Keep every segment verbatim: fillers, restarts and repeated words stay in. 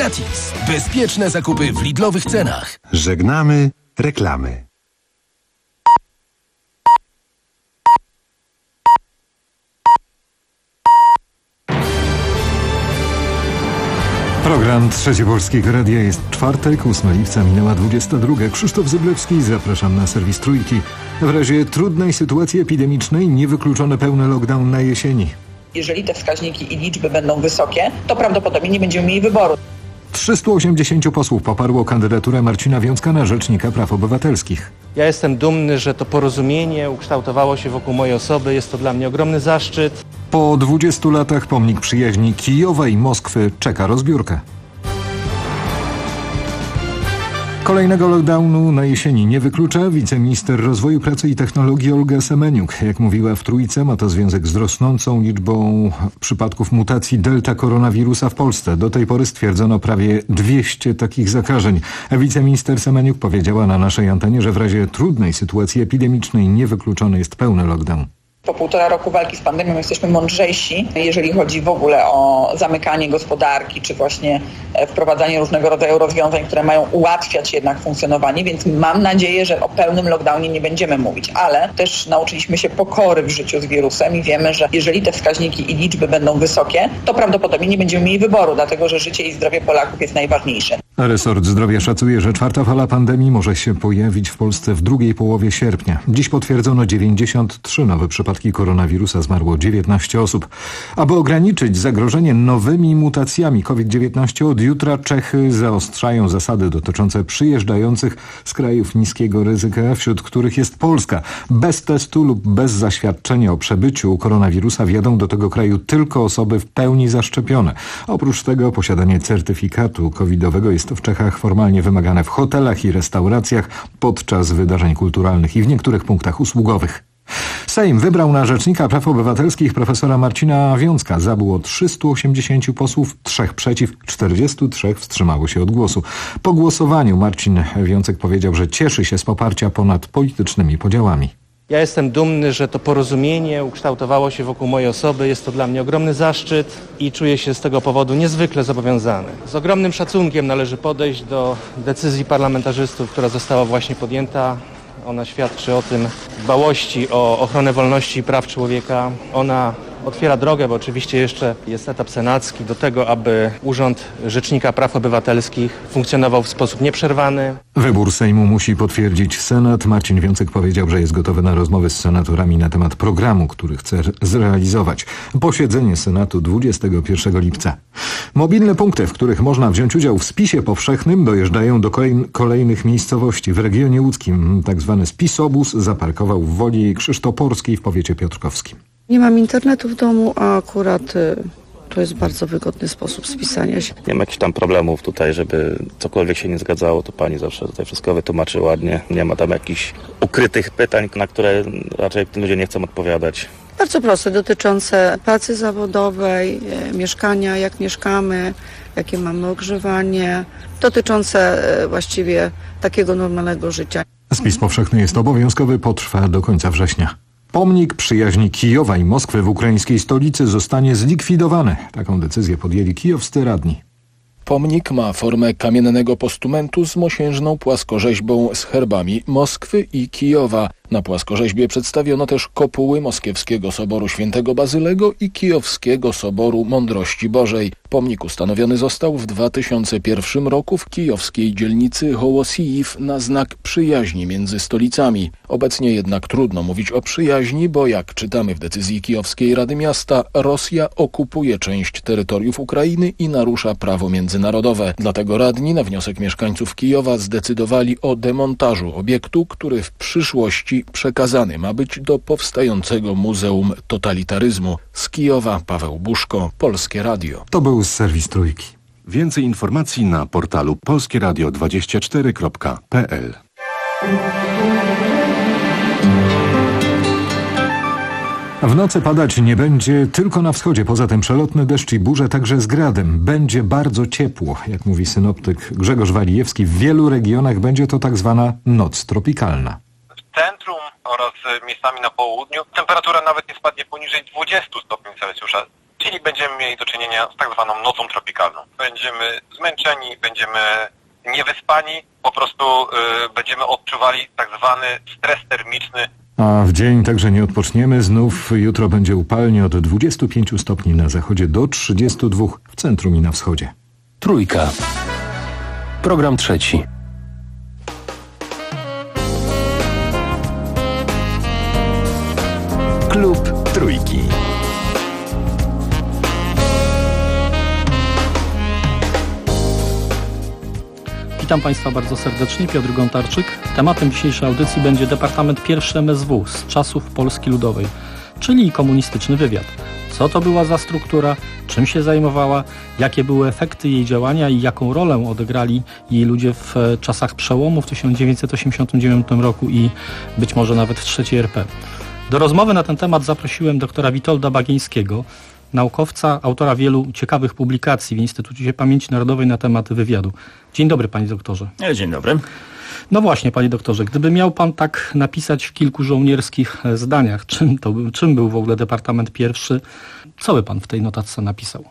gratis. Bezpieczne zakupy w Lidlowych cenach. Żegnamy reklamy. Program Trzecie Polskiego Radia jest czwartek, ósmego lipca, minęła dwudziesta druga. Krzysztof Zyblewski, zapraszam na serwis Trójki. W razie trudnej sytuacji epidemicznej niewykluczony pełny lockdown na jesieni. Jeżeli te wskaźniki i liczby będą wysokie, to prawdopodobnie nie będziemy mieli wyboru. trzystu osiemdziesięciu posłów poparło kandydaturę Marcina Wiącka na Rzecznika Praw Obywatelskich. Ja jestem dumny, że to porozumienie ukształtowało się wokół mojej osoby. Jest to dla mnie ogromny zaszczyt. Po dwudziestu latach pomnik przyjaźni Kijowa i Moskwy czeka rozbiórkę. Kolejnego lockdownu na jesieni nie wyklucza wiceminister rozwoju, pracy i technologii Olga Semeniuk. Jak mówiła w Trójce, ma to związek z rosnącą liczbą przypadków mutacji delta koronawirusa w Polsce. Do tej pory stwierdzono prawie dwieście takich zakażeń. Wiceminister Semeniuk powiedziała na naszej antenie, że w razie trudnej sytuacji epidemicznej niewykluczony jest pełny lockdown. Po półtora roku walki z pandemią jesteśmy mądrzejsi, jeżeli chodzi w ogóle o zamykanie gospodarki, czy właśnie wprowadzanie różnego rodzaju rozwiązań, które mają ułatwiać jednak funkcjonowanie, więc mam nadzieję, że o pełnym lockdownie nie będziemy mówić, ale też nauczyliśmy się pokory w życiu z wirusem i wiemy, że jeżeli te wskaźniki i liczby będą wysokie, to prawdopodobnie nie będziemy mieli wyboru, dlatego że życie i zdrowie Polaków jest najważniejsze. Resort Zdrowia szacuje, że czwarta fala pandemii może się pojawić w Polsce w drugiej połowie sierpnia. Dziś potwierdzono dziewięćdziesiąt trzy nowe przypadki koronawirusa, zmarło dziewiętnaście osób. Aby ograniczyć zagrożenie nowymi mutacjami COVID dziewiętnaście, od jutra Czechy zaostrzają zasady dotyczące przyjeżdżających z krajów niskiego ryzyka, wśród których jest Polska. Bez testu lub bez zaświadczenia o przebyciu koronawirusa wjadą do tego kraju tylko osoby w pełni zaszczepione. Oprócz tego posiadanie certyfikatu covidowego jest w Czechach formalnie wymagane w hotelach i restauracjach, podczas wydarzeń kulturalnych i w niektórych punktach usługowych. Sejm wybrał na Rzecznika Praw Obywatelskich profesora Marcina Wiącka. Za było trzystu osiemdziesięciu posłów, trzech przeciw, czterdziestu trzech wstrzymało się od głosu. Po głosowaniu Marcin Wiącek powiedział, że cieszy się z poparcia ponad politycznymi podziałami. Ja jestem dumny, że to porozumienie ukształtowało się wokół mojej osoby. Jest to dla mnie ogromny zaszczyt i czuję się z tego powodu niezwykle zobowiązany. Z ogromnym szacunkiem należy podejść do decyzji parlamentarzystów, która została właśnie podjęta. Ona świadczy o tym dbałości o ochronę wolności i praw człowieka. Ona otwiera drogę, bo oczywiście jeszcze jest etap senacki, do tego, aby Urząd Rzecznika Praw Obywatelskich funkcjonował w sposób nieprzerwany. Wybór Sejmu musi potwierdzić Senat. Marcin Wiącek powiedział, że jest gotowy na rozmowy z senatorami na temat programu, który chce zrealizować. Posiedzenie Senatu dwudziestego pierwszego lipca. Mobilne punkty, w których można wziąć udział w spisie powszechnym, dojeżdżają do kolejnych miejscowości. W regionie łódzkim tak zwany spisobus zaparkował w Woli Krzysztoporskiej w powiecie piotrkowskim. Nie mam internetu w domu, a akurat y, to jest bardzo wygodny sposób spisania się. Nie ma jakichś tam problemów tutaj, żeby cokolwiek się nie zgadzało, to pani zawsze tutaj wszystko wytłumaczy ładnie. Nie ma tam jakichś ukrytych pytań, na które raczej ludzie nie chcą odpowiadać. Bardzo proste, dotyczące pracy zawodowej, e, mieszkania, jak mieszkamy, jakie mamy ogrzewanie, dotyczące e, właściwie takiego normalnego życia. Spis powszechny jest obowiązkowy, potrwa do końca września. Pomnik przyjaźni Kijowa i Moskwy w ukraińskiej stolicy zostanie zlikwidowany. Taką decyzję podjęli kijowscy radni. Pomnik ma formę kamiennego postumentu z mosiężną płaskorzeźbą z herbami Moskwy i Kijowa. Na płaskorzeźbie przedstawiono też kopuły Moskiewskiego Soboru Świętego Bazylego i Kijowskiego Soboru Mądrości Bożej. Pomnik ustanowiony został w dwa tysiące pierwszym roku w kijowskiej dzielnicy Hołosiiw na znak przyjaźni między stolicami. Obecnie jednak trudno mówić o przyjaźni, bo jak czytamy w decyzji Kijowskiej Rady Miasta, Rosja okupuje część terytoriów Ukrainy i narusza prawo międzynarodowe. Dlatego radni na wniosek mieszkańców Kijowa zdecydowali o demontażu obiektu, który w przyszłości przekazany ma być do powstającego Muzeum Totalitaryzmu. Z Kijowa Paweł Buszko, Polskie Radio. To był serwis Trójki. Więcej informacji na portalu polskie radio dwadzieścia cztery kropka p l. W nocy padać nie będzie tylko na wschodzie. Poza tym przelotny deszcz i burze także z gradem. Będzie bardzo ciepło, jak mówi synoptyk Grzegorz Walijewski. W wielu regionach będzie to tak zwana noc tropikalna. W centrum oraz miejscami na południu temperatura nawet nie spadnie poniżej dwudziestu stopni Celsjusza. czyli będziemy mieli do czynienia z tak zwaną nocą tropikalną. Będziemy zmęczeni, będziemy niewyspani, po prostu y, będziemy odczuwali tak zwany stres termiczny. A w dzień także nie odpoczniemy. Znów jutro będzie upalnie od dwudziestu pięciu stopni na zachodzie do trzydziestu dwóch w centrum i na wschodzie. Trójka. Program trzeci. Klub Trójki. Witam Państwa bardzo serdecznie, Piotr Gontarczyk. Tematem dzisiejszej audycji będzie Departament pierwszy M S W z czasów Polski Ludowej, czyli komunistyczny wywiad. Co to była za struktura, czym się zajmowała, jakie były efekty jej działania i jaką rolę odegrali jej ludzie w czasach przełomu w tysiąc dziewięćset osiemdziesiątym dziewiątym roku i być może nawet w trzeciej R P. Do rozmowy na ten temat zaprosiłem doktora Witolda Bagieńskiego, naukowca, autora wielu ciekawych publikacji w Instytucie Pamięci Narodowej na temat wywiadu. Dzień dobry, panie doktorze. Dzień dobry. No właśnie, panie doktorze, gdyby miał pan tak napisać w kilku żołnierskich zdaniach, czym to był, czym był w ogóle Departament Pierwszy, co by pan w tej notatce napisał?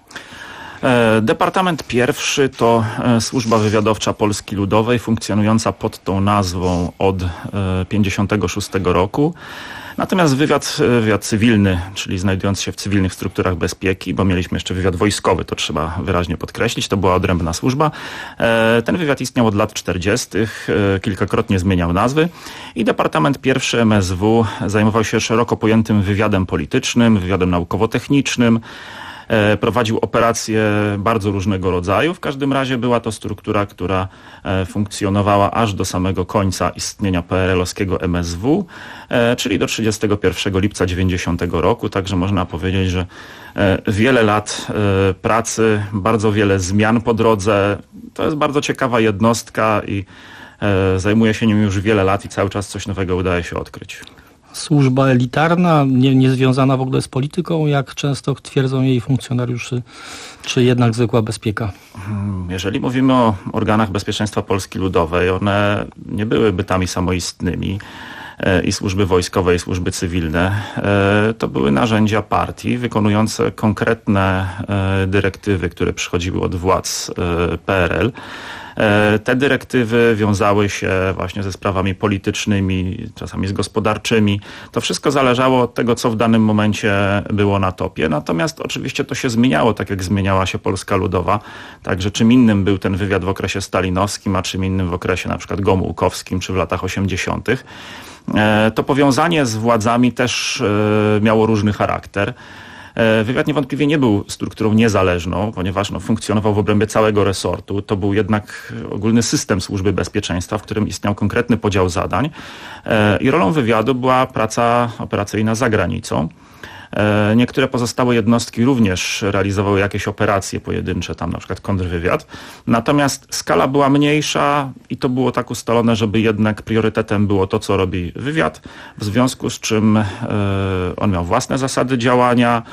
Departament Pierwszy to służba wywiadowcza Polski Ludowej, funkcjonująca pod tą nazwą od pięćdziesiątego szóstego roku. Natomiast wywiad, wywiad cywilny, czyli znajdujący się w cywilnych strukturach bezpieki, bo mieliśmy jeszcze wywiad wojskowy, to trzeba wyraźnie podkreślić, to była odrębna służba. Ten wywiad istniał od lat czterdziestych, kilkakrotnie zmieniał nazwy i Departament Pierwszy M S W zajmował się szeroko pojętym wywiadem politycznym, wywiadem naukowo-technicznym. Prowadził operacje bardzo różnego rodzaju. W każdym razie była to struktura, która funkcjonowała aż do samego końca istnienia P R L-owskiego M S W, czyli do trzydziestego pierwszego lipca dziewięćdziesiątego roku. Także można powiedzieć, że wiele lat pracy, bardzo wiele zmian po drodze. To jest bardzo ciekawa jednostka i zajmuje się nią już wiele lat i cały czas coś nowego udaje się odkryć. Służba elitarna, nie, nie związana w ogóle z polityką, jak często twierdzą jej funkcjonariuszy, czy jednak zwykła bezpieka? Jeżeli mówimy o organach bezpieczeństwa Polski Ludowej, one nie były bytami samoistnymi i służby wojskowe, i służby cywilne. To były narzędzia partii wykonujące konkretne dyrektywy, które przychodziły od władz P R L. Te dyrektywy wiązały się właśnie ze sprawami politycznymi, czasami z gospodarczymi. To wszystko zależało od tego, co w danym momencie było na topie. Natomiast oczywiście to się zmieniało, tak jak zmieniała się Polska Ludowa. Także czym innym był ten wywiad w okresie stalinowskim, a czym innym w okresie na przykład gomułkowskim czy w latach osiemdziesiątych. To powiązanie z władzami też miało różny charakter. Wywiad niewątpliwie nie był strukturą niezależną, ponieważ no, funkcjonował w obrębie całego resortu. To był jednak ogólny system służby bezpieczeństwa, w którym istniał konkretny podział zadań i rolą wywiadu była praca operacyjna za granicą. Niektóre pozostałe jednostki również realizowały jakieś operacje pojedyncze, tam na przykład kontrwywiad. Natomiast skala była mniejsza i to było tak ustalone, żeby jednak priorytetem było to, co robi wywiad, w związku z czym on miał własne zasady działania.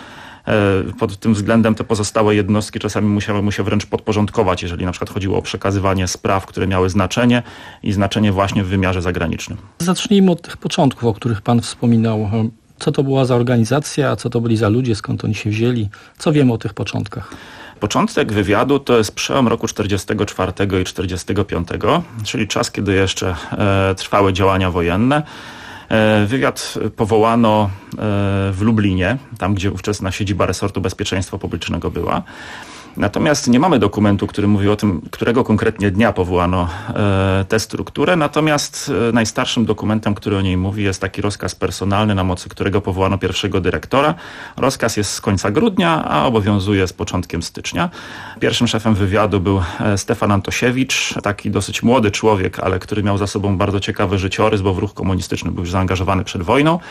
Pod tym względem te pozostałe jednostki czasami musiały mu się wręcz podporządkować, jeżeli na przykład chodziło o przekazywanie spraw, które miały znaczenie i znaczenie właśnie w wymiarze zagranicznym. Zacznijmy od tych początków, o których pan wspominał. Co to była za organizacja, co to byli za ludzie, skąd oni się wzięli? Co wiemy o tych początkach? Początek wywiadu to jest przełom roku czterdziestego czwartego i czterdziestego piątego, czyli czas, kiedy jeszcze e, trwały działania wojenne. E, wywiad powołano e, w Lublinie, tam gdzie ówczesna siedziba resortu bezpieczeństwa publicznego była. Natomiast nie mamy dokumentu, który mówi o tym, którego konkretnie dnia powołano e, tę strukturę. Natomiast e, najstarszym dokumentem, który o niej mówi, jest taki rozkaz personalny, na mocy którego powołano pierwszego dyrektora. Rozkaz jest z końca grudnia, a obowiązuje z początkiem stycznia. Pierwszym szefem wywiadu był e, Stefan Antosiewicz, taki dosyć młody człowiek, ale który miał za sobą bardzo ciekawy życiorys, bo w ruch komunistyczny był już zaangażowany przed wojną.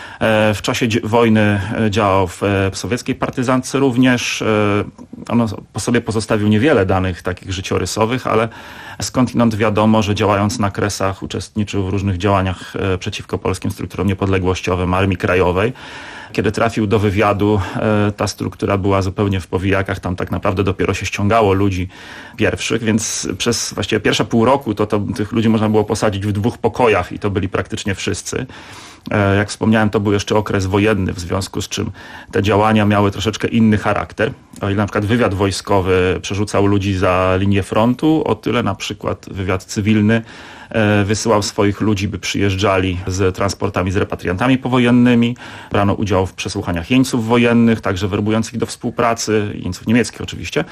W czasie wojny działał w sowieckiej partyzantce również. On po sobie pozostawił niewiele danych takich życiorysowych, ale skądinąd wiadomo, że działając na Kresach uczestniczył w różnych działaniach przeciwko polskim strukturom niepodległościowym Armii Krajowej. Kiedy trafił do wywiadu, ta struktura była zupełnie w powijakach, tam tak naprawdę dopiero się ściągało ludzi pierwszych, więc przez właściwie pierwsze pół roku to, to tych ludzi można było posadzić w dwóch pokojach i to byli praktycznie wszyscy. Jak wspomniałem, to był jeszcze okres wojenny, w związku z czym te działania miały troszeczkę inny charakter. O ile na przykład wywiad wojskowy przerzucał ludzi za linię frontu, o tyle na przykład wywiad cywilny wysyłał swoich ludzi, by przyjeżdżali z transportami z repatriantami powojennymi. Brano udział w przesłuchaniach jeńców wojennych, także werbujących do współpracy, jeńców niemieckich oczywiście.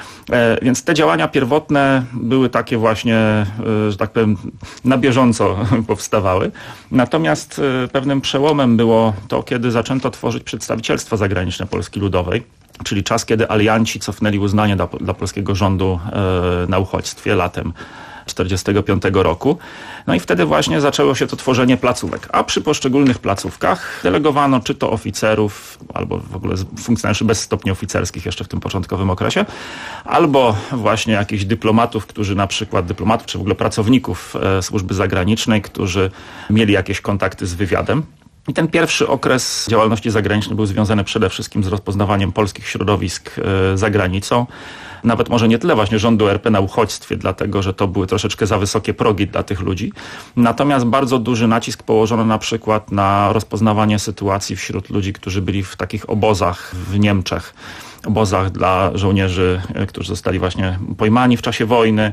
Więc te działania pierwotne były takie właśnie, że tak powiem, na bieżąco powstawały. Natomiast pewnym przełomem było to, kiedy zaczęto tworzyć przedstawicielstwa zagraniczne Polski Ludowej, czyli czas, kiedy alianci cofnęli uznanie dla, dla polskiego rządu na uchodźstwie latem czterdziestego piątego roku. No i wtedy właśnie zaczęło się to tworzenie placówek. A przy poszczególnych placówkach delegowano czy to oficerów, albo w ogóle funkcjonariuszy bez stopni oficerskich jeszcze w tym początkowym okresie, albo właśnie jakichś dyplomatów, którzy na przykład dyplomatów, czy w ogóle pracowników służby zagranicznej, którzy mieli jakieś kontakty z wywiadem. I ten pierwszy okres działalności zagranicznej był związany przede wszystkim z rozpoznawaniem polskich środowisk za granicą. Nawet może nie tyle właśnie rządu R P na uchodźstwie, dlatego że to były troszeczkę za wysokie progi dla tych ludzi. Natomiast bardzo duży nacisk położono na przykład na rozpoznawanie sytuacji wśród ludzi, którzy byli w takich obozach w Niemczech. Obozach dla żołnierzy, którzy zostali właśnie pojmani w czasie wojny.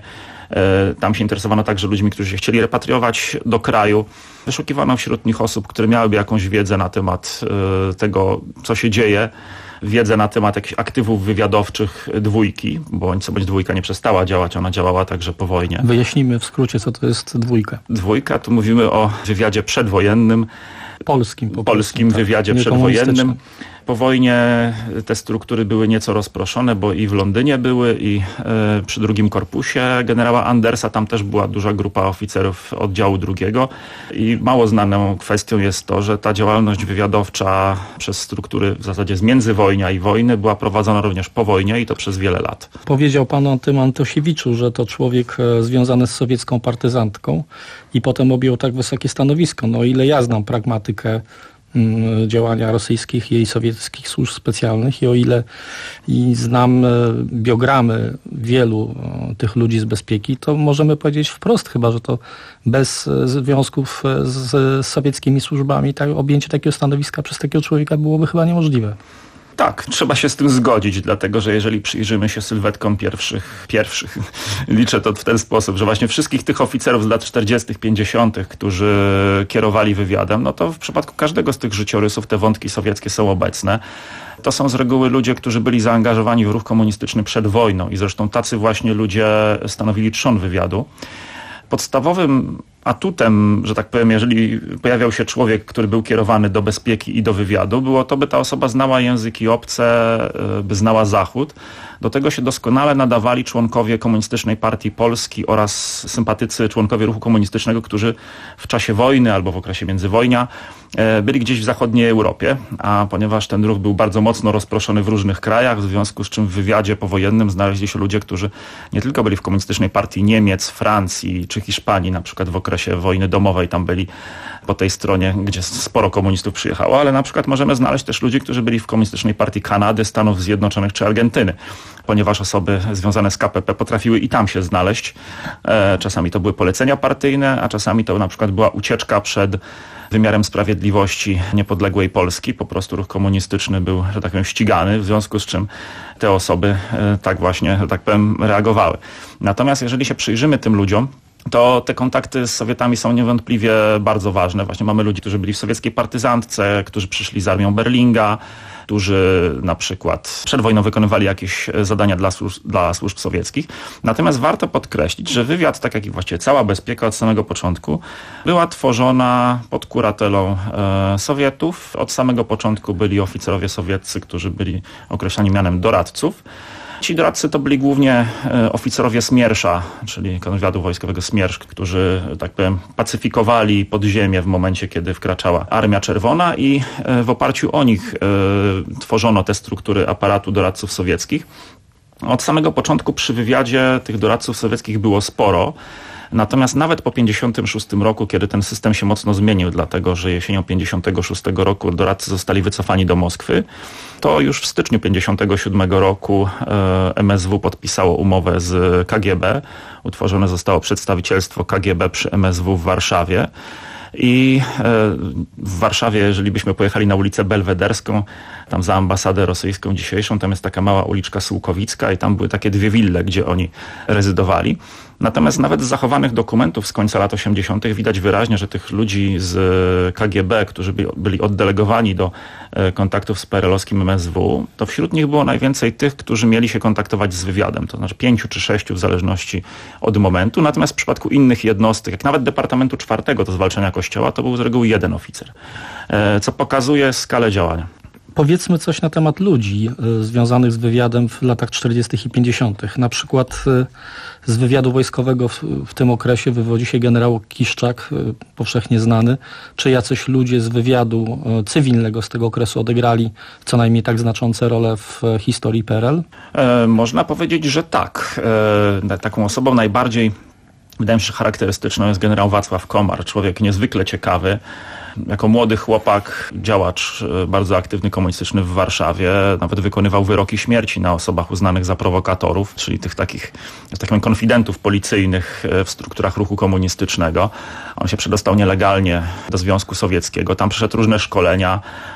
Tam się interesowano także ludźmi, którzy się chcieli repatriować do kraju. Wyszukiwano wśród nich osób, które miałyby jakąś wiedzę na temat tego, co się dzieje, wiedzę na temat jakichś aktywów wywiadowczych dwójki, bo co bądź dwójka nie przestała działać, ona działała także po wojnie. Wyjaśnijmy w skrócie, co to jest dwójka. Dwójka, tu mówimy o wywiadzie przedwojennym. Polskim. Po polskim prostu, wywiadzie tak, przedwojennym. Po wojnie te struktury były nieco rozproszone, bo i w Londynie były, i y, przy drugim korpusie generała Andersa tam też była duża grupa oficerów oddziału drugiego. I mało znaną kwestią jest to, że ta działalność wywiadowcza przez struktury w zasadzie z międzywojnia i wojny była prowadzona również po wojnie i to przez wiele lat. Powiedział pan o tym Antosiewiczu, że to człowiek związany z sowiecką partyzantką i potem objął tak wysokie stanowisko. No ile ja znam pragmatykę działania rosyjskich i jej sowieckich służb specjalnych i o ile i znam biogramy wielu tych ludzi z bezpieki, to możemy powiedzieć wprost chyba, że to bez związków z sowieckimi służbami tak, objęcie takiego stanowiska przez takiego człowieka byłoby chyba niemożliwe. Tak, trzeba się z tym zgodzić, dlatego że jeżeli przyjrzymy się sylwetkom pierwszych, pierwszych, liczę to w ten sposób, że właśnie wszystkich tych oficerów z lat czterdziestych, pięćdziesiątych, którzy kierowali wywiadem, no to w przypadku każdego z tych życiorysów te wątki sowieckie są obecne. To są z reguły ludzie, którzy byli zaangażowani w ruch komunistyczny przed wojną i zresztą tacy właśnie ludzie stanowili trzon wywiadu. Podstawowym atutem, że tak powiem, jeżeli pojawiał się człowiek, który był kierowany do bezpieki i do wywiadu, było to, by ta osoba znała języki obce, by znała Zachód. Do tego się doskonale nadawali członkowie Komunistycznej Partii Polski oraz sympatycy, członkowie ruchu komunistycznego, którzy w czasie wojny albo w okresie międzywojnia byli gdzieś w zachodniej Europie, a ponieważ ten ruch był bardzo mocno rozproszony w różnych krajach, w związku z czym w wywiadzie powojennym znaleźli się ludzie, którzy nie tylko byli w Komunistycznej Partii Niemiec, Francji czy Hiszpanii, na przykład w okresie wojny domowej, tam byli po tej stronie, gdzie sporo komunistów przyjechało, ale na przykład możemy znaleźć też ludzi, którzy byli w Komunistycznej Partii Kanady, Stanów Zjednoczonych czy Argentyny, ponieważ osoby związane z K P P potrafiły i tam się znaleźć. Czasami to były polecenia partyjne, a czasami to na przykład była ucieczka przed wymiarem sprawiedliwości niepodległej Polski. Po prostu ruch komunistyczny był, że tak powiem, ścigany, w związku z czym te osoby tak właśnie, że tak powiem, reagowały. Natomiast jeżeli się przyjrzymy tym ludziom, to te kontakty z Sowietami są niewątpliwie bardzo ważne. Właśnie mamy ludzi, którzy byli w sowieckiej partyzantce, którzy przyszli z armią Berlinga, którzy na przykład przed wojną wykonywali jakieś zadania dla służb, dla służb sowieckich. Natomiast warto podkreślić, że wywiad, tak jak i właściwie cała bezpieka od samego początku, była tworzona pod kuratelą e, Sowietów. Od samego początku byli oficerowie sowieccy, którzy byli określani mianem doradców. Ci doradcy to byli głównie oficerowie Smiersza, czyli kontrwywiadu wojskowego Smiersz, którzy, tak powiem, pacyfikowali podziemie w momencie, kiedy wkraczała Armia Czerwona i w oparciu o nich tworzono te struktury aparatu doradców sowieckich. Od samego początku przy wywiadzie tych doradców sowieckich było sporo. Natomiast nawet po pięćdziesiątym szóstym roku, kiedy ten system się mocno zmienił, dlatego że jesienią pięćdziesiątego szóstego roku doradcy zostali wycofani do Moskwy, to już w styczniu pięćdziesiątego siódmego roku M S W podpisało umowę z K G B. Utworzone zostało przedstawicielstwo K G B przy M S W w Warszawie. I w Warszawie, jeżeli byśmy pojechali na ulicę Belwederską, tam za ambasadę rosyjską dzisiejszą, tam jest taka mała uliczka Sułkowicka i tam były takie dwie wille, gdzie oni rezydowali. Natomiast nawet z zachowanych dokumentów z końca lat osiemdziesiątych widać wyraźnie, że tych ludzi z K G B, którzy byli oddelegowani do kontaktów z P R L-owskim M S W, to wśród nich było najwięcej tych, którzy mieli się kontaktować z wywiadem, to znaczy pięciu czy sześciu w zależności od momentu. Natomiast w przypadku innych jednostek, jak nawet Departamentu czwartego do zwalczania Kościoła, to był z reguły jeden oficer, co pokazuje skalę działania. Powiedzmy coś na temat ludzi y, związanych z wywiadem w latach czterdziestych i pięćdziesiątych. Na przykład y, z wywiadu wojskowego w, w tym okresie wywodzi się generał Kiszczak, y, powszechnie znany. Czy jacyś ludzie z wywiadu y, cywilnego z tego okresu odegrali co najmniej tak znaczące role w y, historii P R L? E, można powiedzieć, że tak. E, taką osobą najbardziej, wydaje mi się, charakterystyczną jest generał Wacław Komar. Człowiek niezwykle ciekawy. Jako młody chłopak, działacz bardzo aktywny komunistyczny w Warszawie, nawet wykonywał wyroki śmierci na osobach uznanych za prowokatorów, czyli tych takich, tak powiem, konfidentów policyjnych w strukturach ruchu komunistycznego. On się przedostał nielegalnie do Związku Sowieckiego, tam przeszedł różne szkolenia,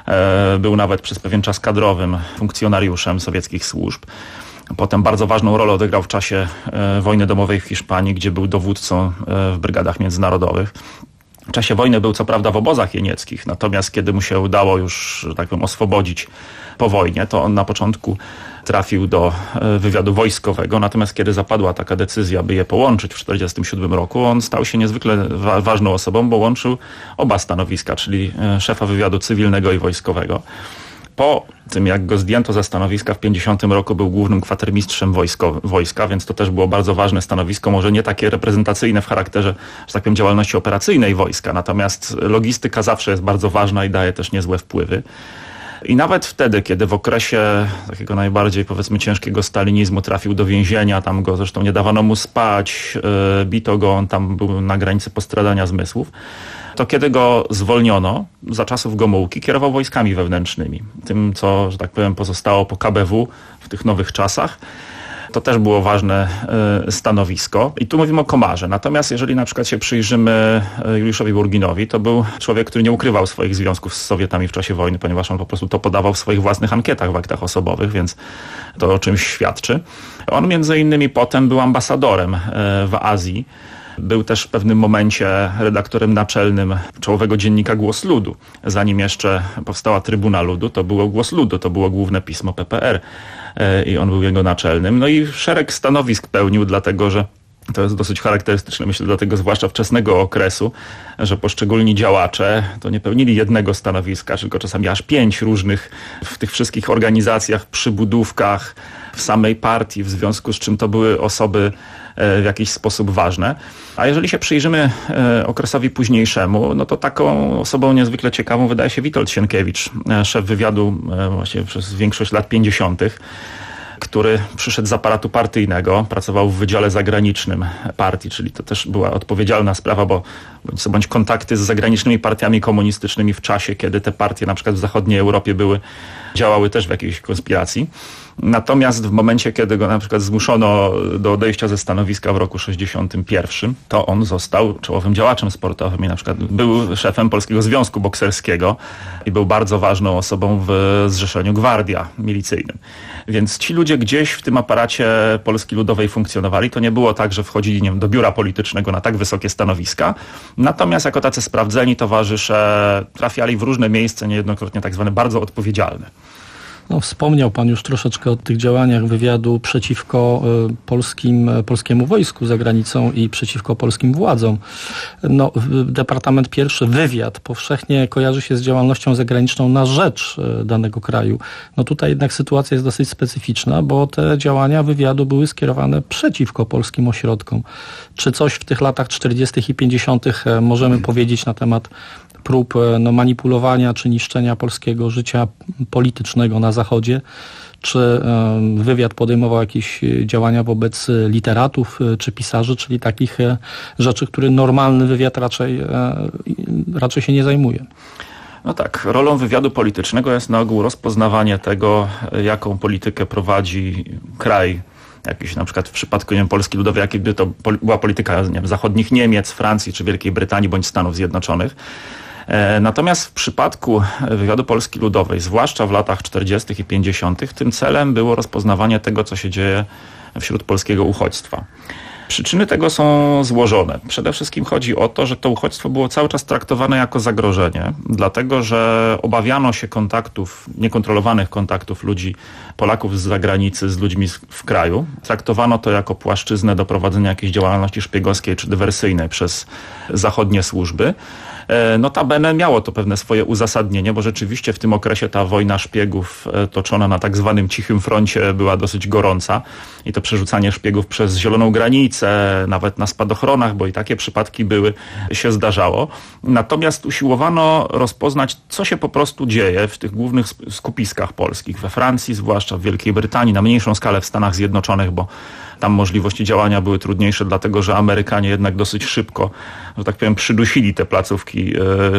był nawet przez pewien czas kadrowym funkcjonariuszem sowieckich służb. Potem bardzo ważną rolę odegrał w czasie wojny domowej w Hiszpanii, gdzie był dowódcą w brygadach międzynarodowych. W czasie wojny był co prawda w obozach jenieckich, natomiast kiedy mu się udało już, że tak powiem, oswobodzić po wojnie, to on na początku trafił do wywiadu wojskowego, natomiast kiedy zapadła taka decyzja, by je połączyć w tysiąc dziewięćset czterdziestym siódmym roku, on stał się niezwykle wa- ważną osobą, bo łączył oba stanowiska, czyli szefa wywiadu cywilnego i wojskowego. Po tym, jak go zdjęto ze stanowiska w pięćdziesiątym roku, był głównym kwatermistrzem wojsko, wojska, więc to też było bardzo ważne stanowisko, może nie takie reprezentacyjne w charakterze, że tak powiem, działalności operacyjnej wojska, natomiast logistyka zawsze jest bardzo ważna i daje też niezłe wpływy. I nawet wtedy, kiedy w okresie takiego najbardziej, powiedzmy, ciężkiego stalinizmu trafił do więzienia, tam go zresztą nie dawano mu spać, yy, bito go, on tam był na granicy postradania zmysłów, to kiedy go zwolniono, za czasów Gomułki kierował wojskami wewnętrznymi. Tym, co, że tak powiem, pozostało po K B W w tych nowych czasach. To też było ważne y, stanowisko. I tu mówimy o Komarze. Natomiast jeżeli na przykład się przyjrzymy Juliuszowi Burginowi, to był człowiek, który nie ukrywał swoich związków z Sowietami w czasie wojny, ponieważ on po prostu to podawał w swoich własnych ankietach w aktach osobowych, więc to o czymś świadczy. On między innymi potem był ambasadorem y, w Azji. Był też w pewnym momencie redaktorem naczelnym czołowego dziennika Głos Ludu. Zanim jeszcze powstała Trybuna Ludu, to było Głos Ludu, to było główne pismo P P R i on był jego naczelnym. No i szereg stanowisk pełnił, dlatego że to jest dosyć charakterystyczne, myślę, dla tego zwłaszcza wczesnego okresu, że poszczególni działacze to nie pełnili jednego stanowiska, tylko czasami aż pięć różnych w tych wszystkich organizacjach, przybudówkach, w samej partii, w związku z czym to były osoby w jakiś sposób ważne. A jeżeli się przyjrzymy okresowi późniejszemu, no to taką osobą niezwykle ciekawą wydaje się Witold Sienkiewicz, szef wywiadu właśnie przez większość lat pięćdziesiątych, który przyszedł z aparatu partyjnego, pracował w Wydziale Zagranicznym partii, czyli to też była odpowiedzialna sprawa, bo bądź co bądź kontakty z zagranicznymi partiami komunistycznymi w czasie, kiedy te partie na przykład w zachodniej Europie były, działały też w jakiejś konspiracji. Natomiast w momencie, kiedy go na przykład zmuszono do odejścia ze stanowiska w roku sześćdziesiątym pierwszym, to on został czołowym działaczem sportowym i na przykład był szefem Polskiego Związku Bokserskiego i był bardzo ważną osobą w Zrzeszeniu Gwardia Milicyjnym. Więc ci ludzie gdzieś w tym aparacie Polski Ludowej funkcjonowali. To nie było tak, że wchodzili, nie wiem, do biura politycznego na tak wysokie stanowiska. Natomiast jako tacy sprawdzeni towarzysze trafiali w różne miejsca, niejednokrotnie tak zwane bardzo odpowiedzialne. No, wspomniał Pan już troszeczkę o tych działaniach wywiadu przeciwko y, polskim, polskiemu wojsku za granicą i przeciwko polskim władzom. No, Departament Pierwszy, wywiad, powszechnie kojarzy się z działalnością zagraniczną na rzecz y, danego kraju. No tutaj jednak sytuacja jest dosyć specyficzna, bo te działania wywiadu były skierowane przeciwko polskim ośrodkom. Czy coś w tych latach czterdziestych i pięćdziesiątych możemy powiedzieć na temat prób no, manipulowania czy niszczenia polskiego życia politycznego na Zachodzie? Czy wywiad podejmował jakieś działania wobec literatów czy pisarzy, czyli takich rzeczy, które normalny wywiad raczej, raczej się nie zajmuje? No tak, rolą wywiadu politycznego jest na ogół rozpoznawanie tego, jaką politykę prowadzi kraj Jakiś na przykład w przypadku nie wiem, Polski Ludowej, jakiby to była polityka nie wiem, zachodnich Niemiec, Francji czy Wielkiej Brytanii bądź Stanów Zjednoczonych. Natomiast w przypadku wywiadu Polski Ludowej, zwłaszcza w latach czterdziestych i pięćdziesiątych, tym celem było rozpoznawanie tego, co się dzieje wśród polskiego uchodźstwa. Przyczyny tego są złożone. Przede wszystkim chodzi o to, że to uchodźstwo było cały czas traktowane jako zagrożenie, dlatego że obawiano się kontaktów, niekontrolowanych kontaktów ludzi, Polaków z zagranicy z ludźmi w kraju. Traktowano to jako płaszczyznę do prowadzenia jakiejś działalności szpiegowskiej czy dywersyjnej przez zachodnie służby. Notabene miało to pewne swoje uzasadnienie, bo rzeczywiście w tym okresie ta wojna szpiegów toczona na tak zwanym cichym froncie była dosyć gorąca i to przerzucanie szpiegów przez zieloną granicę, nawet na spadochronach, bo i takie przypadki były, się zdarzało. Natomiast usiłowano rozpoznać, co się po prostu dzieje w tych głównych skupiskach polskich, we Francji, zwłaszcza w Wielkiej Brytanii, na mniejszą skalę w Stanach Zjednoczonych, bo tam możliwości działania były trudniejsze, dlatego że Amerykanie jednak dosyć szybko, że tak powiem, przydusili te placówki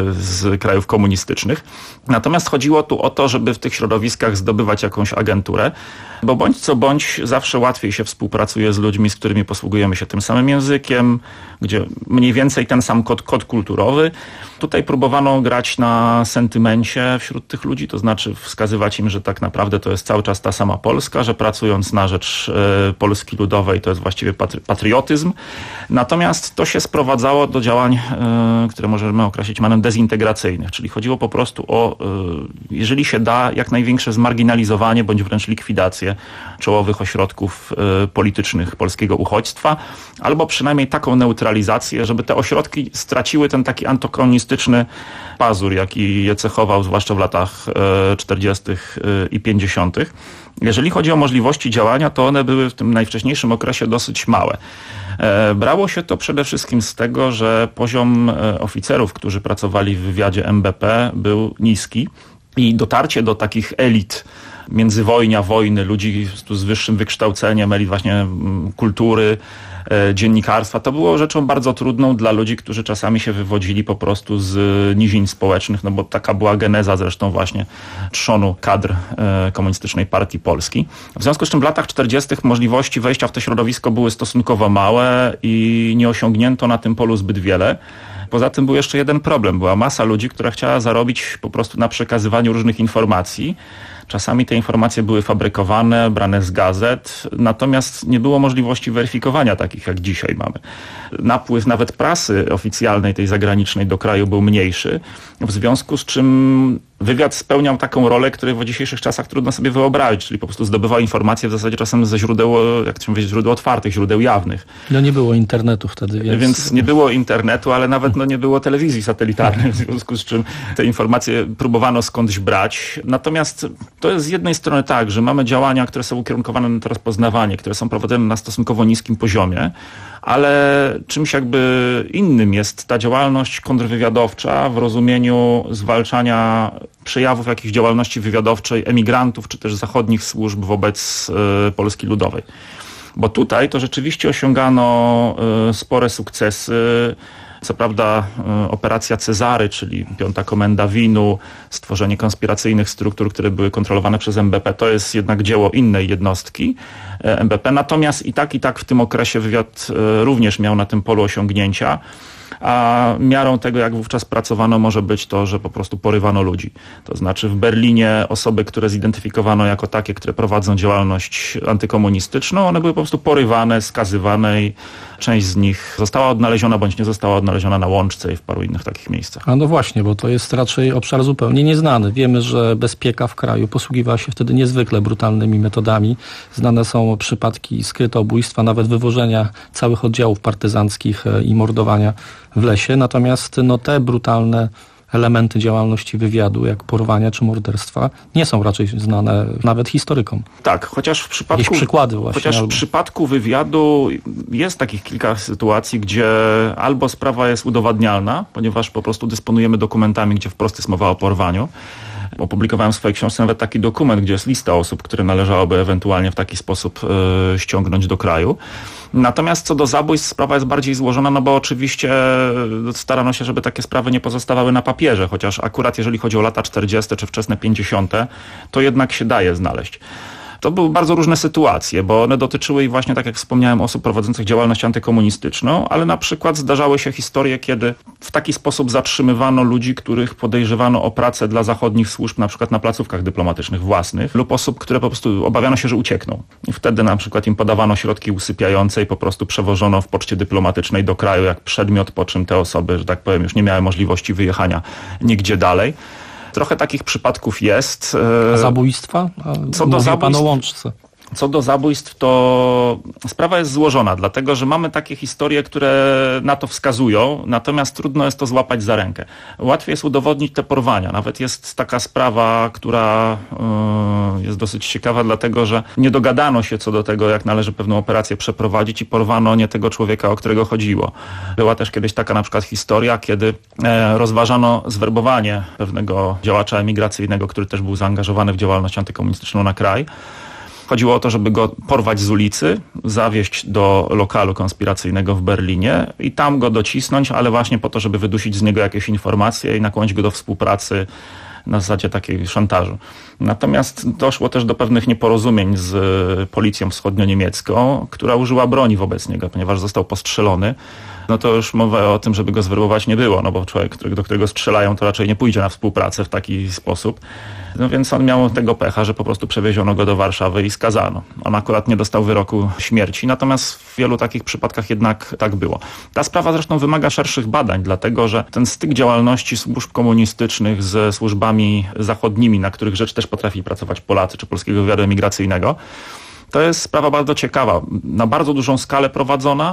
z krajów komunistycznych. Natomiast chodziło tu o to, żeby w tych środowiskach zdobywać jakąś agenturę, bo bądź co bądź zawsze łatwiej się współpracuje z ludźmi, z którymi posługujemy się tym samym językiem, gdzie mniej więcej ten sam kod, kod kulturowy. Tutaj próbowano grać na sentymencie wśród tych ludzi, to znaczy wskazywać im, że tak naprawdę to jest cały czas ta sama Polska, że pracując na rzecz Polski Ludowej to jest właściwie patry- patriotyzm. Natomiast to się sprowadzało do działań, które możemy określić mianem dezintegracyjnych, czyli chodziło po prostu o, jeżeli się da, jak największe zmarginalizowanie bądź wręcz likwidację czołowych ośrodków politycznych polskiego uchodźstwa, albo przynajmniej taką neutralizację, żeby te ośrodki straciły ten taki antykomunistyczny pazur, jaki je cechował, zwłaszcza w latach czterdziestych i pięćdziesiątych. Jeżeli chodzi o możliwości działania, to one były w tym najwcześniejszym okresie dosyć małe. Brało się to przede wszystkim z tego, że poziom oficerów, którzy pracowali w wywiadzie M B P, był niski i dotarcie do takich elit międzywojnia, wojny, ludzi z wyższym wykształceniem, elit właśnie kultury, dziennikarstwa, to było rzeczą bardzo trudną dla ludzi, którzy czasami się wywodzili po prostu z nizin społecznych, no bo taka była geneza zresztą właśnie trzonu kadr Komunistycznej Partii Polski. W związku z czym w latach czterdziestych możliwości wejścia w to środowisko były stosunkowo małe i nie osiągnięto na tym polu zbyt wiele. Poza tym był jeszcze jeden problem. Była masa ludzi, która chciała zarobić po prostu na przekazywaniu różnych informacji. Czasami te informacje były fabrykowane, brane z gazet, natomiast nie było możliwości weryfikowania takich, jak dzisiaj mamy. Napływ nawet prasy oficjalnej, tej zagranicznej do kraju był mniejszy, w związku z czym wywiad spełniał taką rolę, której w dzisiejszych czasach trudno sobie wyobrazić, czyli po prostu zdobywał informacje w zasadzie czasem ze źródeł, jak to się mówi, źródeł otwartych, źródeł jawnych. No nie było internetu wtedy, więc... Więc nie było internetu, ale nawet no, nie było telewizji satelitarnej, w związku z czym te informacje próbowano skądś brać. Natomiast to jest z jednej strony tak, że mamy działania, które są ukierunkowane na to rozpoznawanie, które są prowadzone na stosunkowo niskim poziomie, ale czymś jakby innym jest ta działalność kontrwywiadowcza w rozumieniu zwalczania przejawów jakiejś działalności wywiadowczej emigrantów czy też zachodnich służb wobec y, Polski Ludowej. Bo tutaj to rzeczywiście osiągano y, spore sukcesy. Co prawda operacja Cezary, czyli Piąta Komenda Winu, stworzenie konspiracyjnych struktur, które były kontrolowane przez M B P, to jest jednak dzieło innej jednostki M B P. Natomiast i tak, i tak w tym okresie wywiad również miał na tym polu osiągnięcia. A miarą tego, jak wówczas pracowano, może być to, że po prostu porywano ludzi. To znaczy w Berlinie osoby, które zidentyfikowano jako takie, które prowadzą działalność antykomunistyczną, one były po prostu porywane, skazywane i część z nich została odnaleziona bądź nie została odnaleziona na Łączce i w paru innych takich miejscach. A no właśnie, bo to jest raczej obszar zupełnie nieznany. Wiemy, że bezpieka w kraju posługiwała się wtedy niezwykle brutalnymi metodami. Znane są przypadki skrytobójstwa, nawet wywożenia całych oddziałów partyzanckich i mordowania w lesie. Natomiast no, te brutalne elementy działalności wywiadu, jak porwania czy morderstwa, nie są raczej znane nawet historykom. Tak, chociaż w przypadku, Jakieś przykłady właśnie, chociaż albo... w przypadku wywiadu jest takich kilka sytuacji, gdzie albo sprawa jest udowadnialna, ponieważ po prostu dysponujemy dokumentami, gdzie wprost jest mowa o porwaniu. Opublikowałem w swojej książce nawet taki dokument, gdzie jest lista osób, które należałoby ewentualnie w taki sposób y, ściągnąć do kraju. Natomiast co do zabójstw sprawa jest bardziej złożona, no bo oczywiście starano się, żeby takie sprawy nie pozostawały na papierze, chociaż akurat jeżeli chodzi o lata czterdzieste czy wczesne pięćdziesiąte, to jednak się daje znaleźć. To były bardzo różne sytuacje, bo one dotyczyły i właśnie, tak jak wspomniałem, osób prowadzących działalność antykomunistyczną, ale na przykład zdarzały się historie, kiedy w taki sposób zatrzymywano ludzi, których podejrzewano o pracę dla zachodnich służb, na przykład na placówkach dyplomatycznych własnych, lub osób, które po prostu obawiano się, że uciekną. I wtedy na przykład im podawano środki usypiające i po prostu przewożono w poczcie dyplomatycznej do kraju jak przedmiot, po czym te osoby, że tak powiem, już nie miały możliwości wyjechania nigdzie dalej. Trochę takich przypadków jest. A zabójstwa? A Co do zabójstw, pan o łączce. Co do zabójstw, to sprawa jest złożona, dlatego że mamy takie historie, które na to wskazują, natomiast trudno jest to złapać za rękę. Łatwiej jest udowodnić te porwania. Nawet jest taka sprawa, która yy, jest dosyć ciekawa, dlatego że nie dogadano się co do tego, jak należy pewną operację przeprowadzić i porwano nie tego człowieka, o którego chodziło. Była też kiedyś taka na przykład historia, kiedy e, rozważano zwerbowanie pewnego działacza emigracyjnego, który też był zaangażowany w działalność antykomunistyczną na kraj. Chodziło o to, żeby go porwać z ulicy, zawieźć do lokalu konspiracyjnego w Berlinie i tam go docisnąć, ale właśnie po to, żeby wydusić z niego jakieś informacje i nakłonić go do współpracy na zasadzie takiej szantażu. Natomiast doszło też do pewnych nieporozumień z policją wschodnio-niemiecką, która użyła broni wobec niego, ponieważ został postrzelony. No to już mowy o tym, żeby go zwerbować nie było, no bo człowiek, do którego strzelają, to raczej nie pójdzie na współpracę w taki sposób. No więc on miał tego pecha, że po prostu przewieziono go do Warszawy i skazano. On akurat nie dostał wyroku śmierci, natomiast w wielu takich przypadkach jednak tak było. Ta sprawa zresztą wymaga szerszych badań, dlatego że ten styk działalności służb komunistycznych ze służbami zachodnimi, na których rzecz też potrafili pracować Polacy czy Polskiego Wywiadu Emigracyjnego, to jest sprawa bardzo ciekawa, na bardzo dużą skalę prowadzona.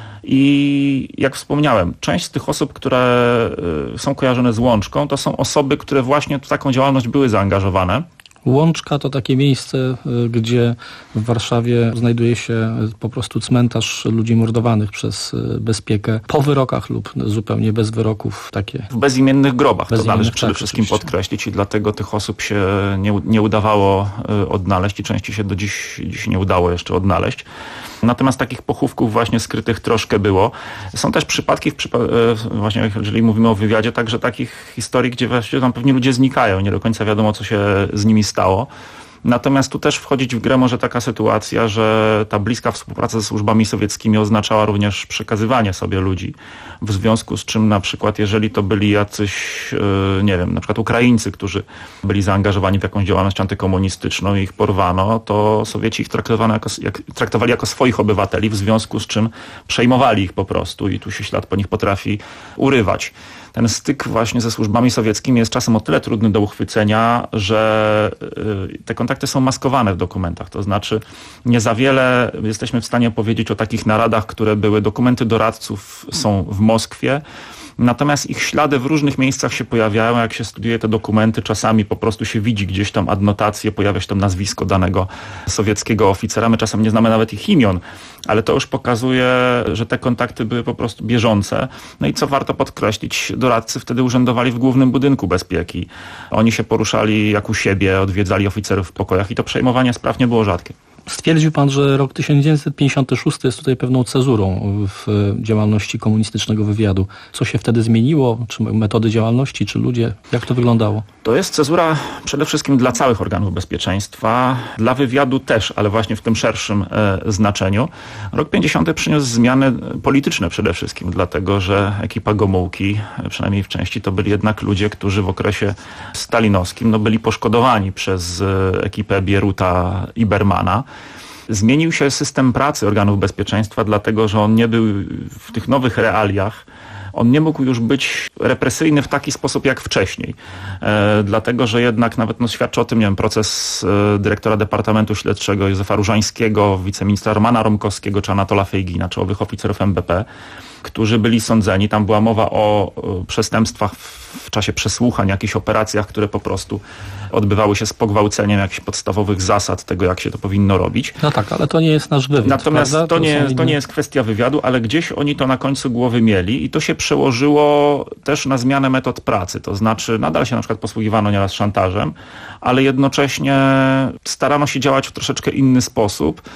I jak wspomniałem, część z tych osób, które są kojarzone z Łączką, to są osoby, które właśnie w taką działalność były zaangażowane. Łączka to takie miejsce, gdzie w Warszawie znajduje się po prostu cmentarz ludzi mordowanych przez bezpiekę po wyrokach lub zupełnie bez wyroków. Takie w bezimiennych grobach, to należy przede tak, wszystkim oczywiście. podkreślić i dlatego tych osób się nie, nie udawało odnaleźć i części się do dziś, dziś nie udało jeszcze odnaleźć. Natomiast takich pochówków właśnie skrytych troszkę było. Są też przypadki, w przypa- właśnie jeżeli mówimy o wywiadzie, także takich historii, gdzie właściwie tam pewnie ludzie znikają, nie do końca wiadomo, co się z nimi stało. Natomiast tu też wchodzić w grę może taka sytuacja, że ta bliska współpraca ze służbami sowieckimi oznaczała również przekazywanie sobie ludzi, w związku z czym na przykład jeżeli to byli jacyś, nie wiem, na przykład Ukraińcy, którzy byli zaangażowani w jakąś działalność antykomunistyczną i ich porwano, to Sowieci ich traktowano jako, jak, traktowali jako swoich obywateli, w związku z czym przejmowali ich po prostu i tu się ślad po nich potrafi urywać. Ten styk właśnie ze służbami sowieckimi jest czasem o tyle trudny do uchwycenia, że te kontakty są maskowane w dokumentach. To znaczy nie za wiele jesteśmy w stanie powiedzieć o takich naradach, które były. Dokumenty doradców są w Moskwie. Natomiast ich ślady w różnych miejscach się pojawiają. Jak się studiuje te dokumenty, czasami po prostu się widzi gdzieś tam adnotacje, pojawia się tam nazwisko danego sowieckiego oficera. My czasem nie znamy nawet ich imion, ale to już pokazuje, że te kontakty były po prostu bieżące. No i co warto podkreślić, doradcy wtedy urzędowali w głównym budynku bezpieki. Oni się poruszali jak u siebie, odwiedzali oficerów w pokojach i to przejmowanie spraw nie było rzadkie. Stwierdził pan, że rok tysiąc dziewięćset pięćdziesiąty szósty jest tutaj pewną cezurą w działalności komunistycznego wywiadu. Co się wtedy zmieniło? Czy metody działalności, czy ludzie? Jak to wyglądało? To jest cezura przede wszystkim dla całych organów bezpieczeństwa, dla wywiadu też, ale właśnie w tym szerszym e, znaczeniu. Rok pięćdziesiąty przyniósł zmiany polityczne przede wszystkim, dlatego że ekipa Gomułki, przynajmniej w części, to byli jednak ludzie, którzy w okresie stalinowskim no, byli poszkodowani przez e, ekipę Bieruta i Bermana. Zmienił się system pracy organów bezpieczeństwa, dlatego że on nie był w tych nowych realiach, on nie mógł już być represyjny w taki sposób jak wcześniej. E, dlatego, że jednak nawet no, świadczy o tym, nie wiem, proces e, dyrektora Departamentu Śledczego Józefa Różańskiego, wiceministra Romana Romkowskiego czy Anatola Fejgina, czołowych oficerów M B P, którzy byli sądzeni. Tam była mowa o e, przestępstwach w czasie przesłuchań, jakichś operacjach, które po prostu odbywały się z pogwałceniem jakichś podstawowych zasad tego, jak się to powinno robić. No tak, ale to nie jest nasz wywiad. Natomiast to, to, nie, to nie jest kwestia wywiadu, ale gdzieś oni to na końcu głowy mieli i to się przełożyło też na zmianę metod pracy. To znaczy nadal się na przykład posługiwano nieraz szantażem, ale jednocześnie starano się działać w troszeczkę inny sposób.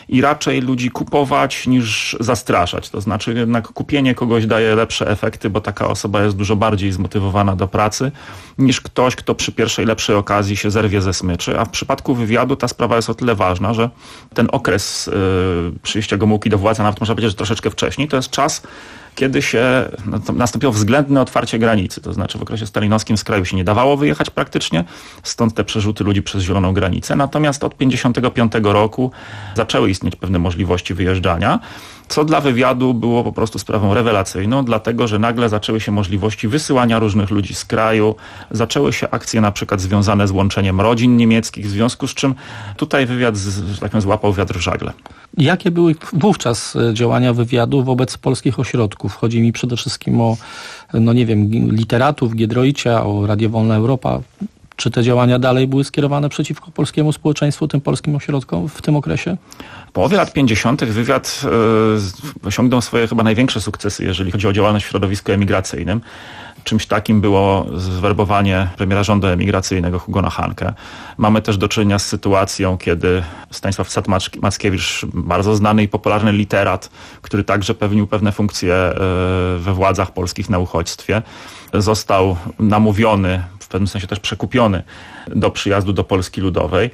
i raczej ludzi kupować niż zastraszać. To znaczy jednak kupienie kogoś daje lepsze efekty, bo taka osoba jest dużo bardziej zmotywowana do pracy niż ktoś, kto przy pierwszej lepszej okazji się zerwie ze smyczy. A w przypadku wywiadu ta sprawa jest o tyle ważna, że ten okres yy, przyjścia Gomułki do władzy, nawet można powiedzieć, że troszeczkę wcześniej, to jest czas, kiedy się no, nastąpiło względne otwarcie granicy. To znaczy w okresie stalinowskim z kraju się nie dawało wyjechać praktycznie, stąd te przerzuty ludzi przez zieloną granicę. Natomiast od pięćdziesiątego piątego roku zaczęły istnieć pewne możliwości wyjeżdżania, co dla wywiadu było po prostu sprawą rewelacyjną, dlatego że nagle zaczęły się możliwości wysyłania różnych ludzi z kraju, zaczęły się akcje na przykład związane z łączeniem rodzin niemieckich, w związku z czym tutaj wywiad, że tak powiem, złapał wiatr w żagle. Jakie były wówczas działania wywiadu wobec polskich ośrodków? Chodzi mi przede wszystkim o, no nie wiem, literatów, Giedroycia, o Radio Wolna Europa. Czy te działania dalej były skierowane przeciwko polskiemu społeczeństwu, tym polskim ośrodkom w tym okresie? W połowie lat pięćdziesiątych wywiad y, osiągnął swoje chyba największe sukcesy, jeżeli chodzi o działalność w środowisku emigracyjnym. Czymś takim było zwerbowanie premiera rządu emigracyjnego Hugona Hanke. Mamy też do czynienia z sytuacją, kiedy Stanisław Sat-Mackiewicz, bardzo znany i popularny literat, który także pełnił pewne funkcje we władzach polskich na uchodźstwie, został namówiony, w pewnym sensie też przekupiony do przyjazdu do Polski Ludowej.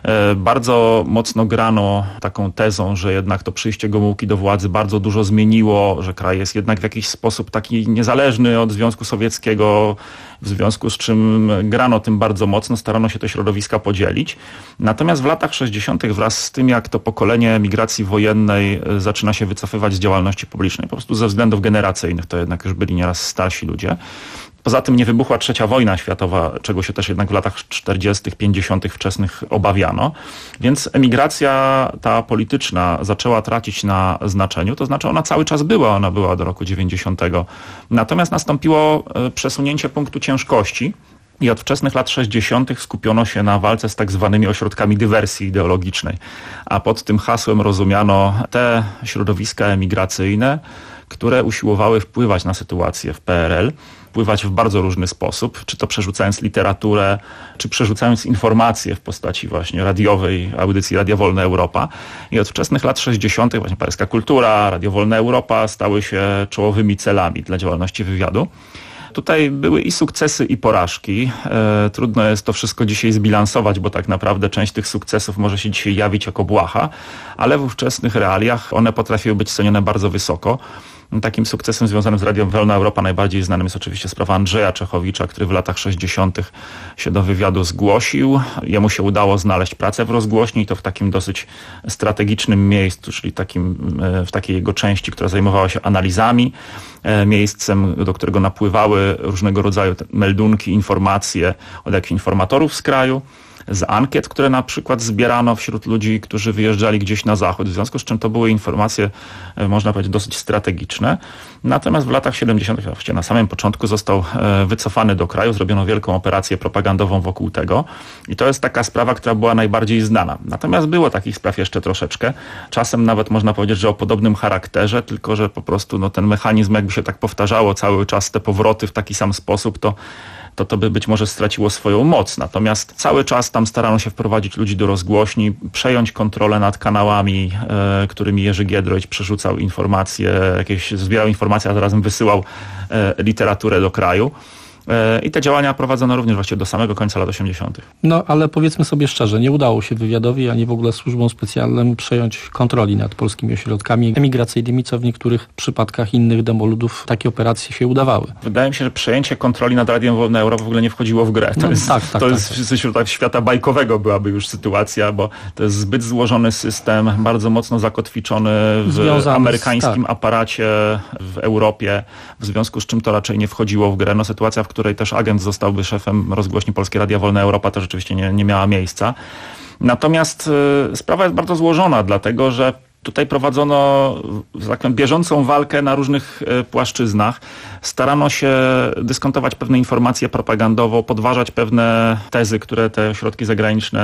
Bardzo mocno grano taką tezą, że jednak to przyjście Gomułki do władzy bardzo dużo zmieniło, że kraj jest jednak w jakiś sposób taki niezależny od Związku Sowieckiego, w związku z czym grano tym bardzo mocno, starano się te środowiska podzielić. Natomiast w latach sześćdziesiątych wraz z tym, jak to pokolenie emigracji wojennej zaczyna się wycofywać z działalności publicznej, po prostu ze względów generacyjnych, to jednak już byli nieraz starsi ludzie. Poza tym nie wybuchła trzecia wojna światowa, czego się też jednak w latach czterdziestych, pięćdziesiątych wczesnych obawiano. Więc emigracja ta polityczna zaczęła tracić na znaczeniu, to znaczy ona cały czas była, ona była do roku dziewięćdziesiątego. Natomiast nastąpiło przesunięcie punktu ciężkości i od wczesnych lat sześćdziesiątych skupiono się na walce z tak zwanymi ośrodkami dywersji ideologicznej. A pod tym hasłem rozumiano te środowiska emigracyjne, które usiłowały wpływać na sytuację w P R L, wpływać w bardzo różny sposób, czy to przerzucając literaturę, czy przerzucając informacje w postaci właśnie radiowej audycji Radia Wolna Europa. I od wczesnych lat sześćdziesiątych właśnie Paryska Kultura, Radio Wolna Europa stały się czołowymi celami dla działalności wywiadu. Tutaj były i sukcesy, i porażki. E, trudno jest to wszystko dzisiaj zbilansować, bo tak naprawdę część tych sukcesów może się dzisiaj jawić jako błaha, ale w ówczesnych realiach one potrafiły być cenione bardzo wysoko. Takim sukcesem związanym z Radiem Wolna Europa najbardziej znanym jest oczywiście sprawa Andrzeja Czechowicza, który w latach sześćdziesiątych się do wywiadu zgłosił. Jemu się udało znaleźć pracę w rozgłośni i to w takim dosyć strategicznym miejscu, czyli takim, w takiej jego części, która zajmowała się analizami, miejscem, do którego napływały różnego rodzaju meldunki, informacje od jakichś informatorów z kraju, z ankiet, które na przykład zbierano wśród ludzi, którzy wyjeżdżali gdzieś na zachód, w związku z czym to były informacje, można powiedzieć, dosyć strategiczne. Natomiast w latach siedemdziesiątych, właściwie na samym początku, został wycofany do kraju, zrobiono wielką operację propagandową wokół tego i to jest taka sprawa, która była najbardziej znana. Natomiast było takich spraw jeszcze troszeczkę, czasem nawet można powiedzieć, że o podobnym charakterze, tylko że po prostu no, ten mechanizm jakby się tak powtarzało cały czas, te powroty w taki sam sposób, to to to by być może straciło swoją moc. Natomiast cały czas tam starano się wprowadzić ludzi do rozgłośni, przejąć kontrolę nad kanałami, e, którymi Jerzy Giedroyć przerzucał informacje, jakieś zbierał informacje, a zarazem wysyłał e, literaturę do kraju. I te działania prowadzono również właściwie do samego końca lat osiemdziesiątych. No ale powiedzmy sobie szczerze, nie udało się wywiadowi, ani w ogóle służbom specjalnym przejąć kontroli nad polskimi ośrodkami emigracyjnymi, co w niektórych przypadkach innych demoludów takie operacje się udawały. Wydaje mi się, że przejęcie kontroli nad Radiem Wolna Europa w ogóle nie wchodziło w grę. To no, jest, tak, tak, to tak, jest tak. ze środka świata bajkowego byłaby już sytuacja, bo to jest zbyt złożony system, bardzo mocno zakotwiczony w Związany amerykańskim z, tak. aparacie w Europie, w związku z czym to raczej nie wchodziło w grę. No, sytuacja, w której też agent zostałby szefem rozgłośni Polskiej Radia Wolna Europa, to rzeczywiście nie, nie miała miejsca. Natomiast y, sprawa jest bardzo złożona, dlatego że tutaj prowadzono, że tak powiem, bieżącą walkę na różnych y, płaszczyznach. Starano się dyskontować pewne informacje propagandowo, podważać pewne tezy, które te ośrodki zagraniczne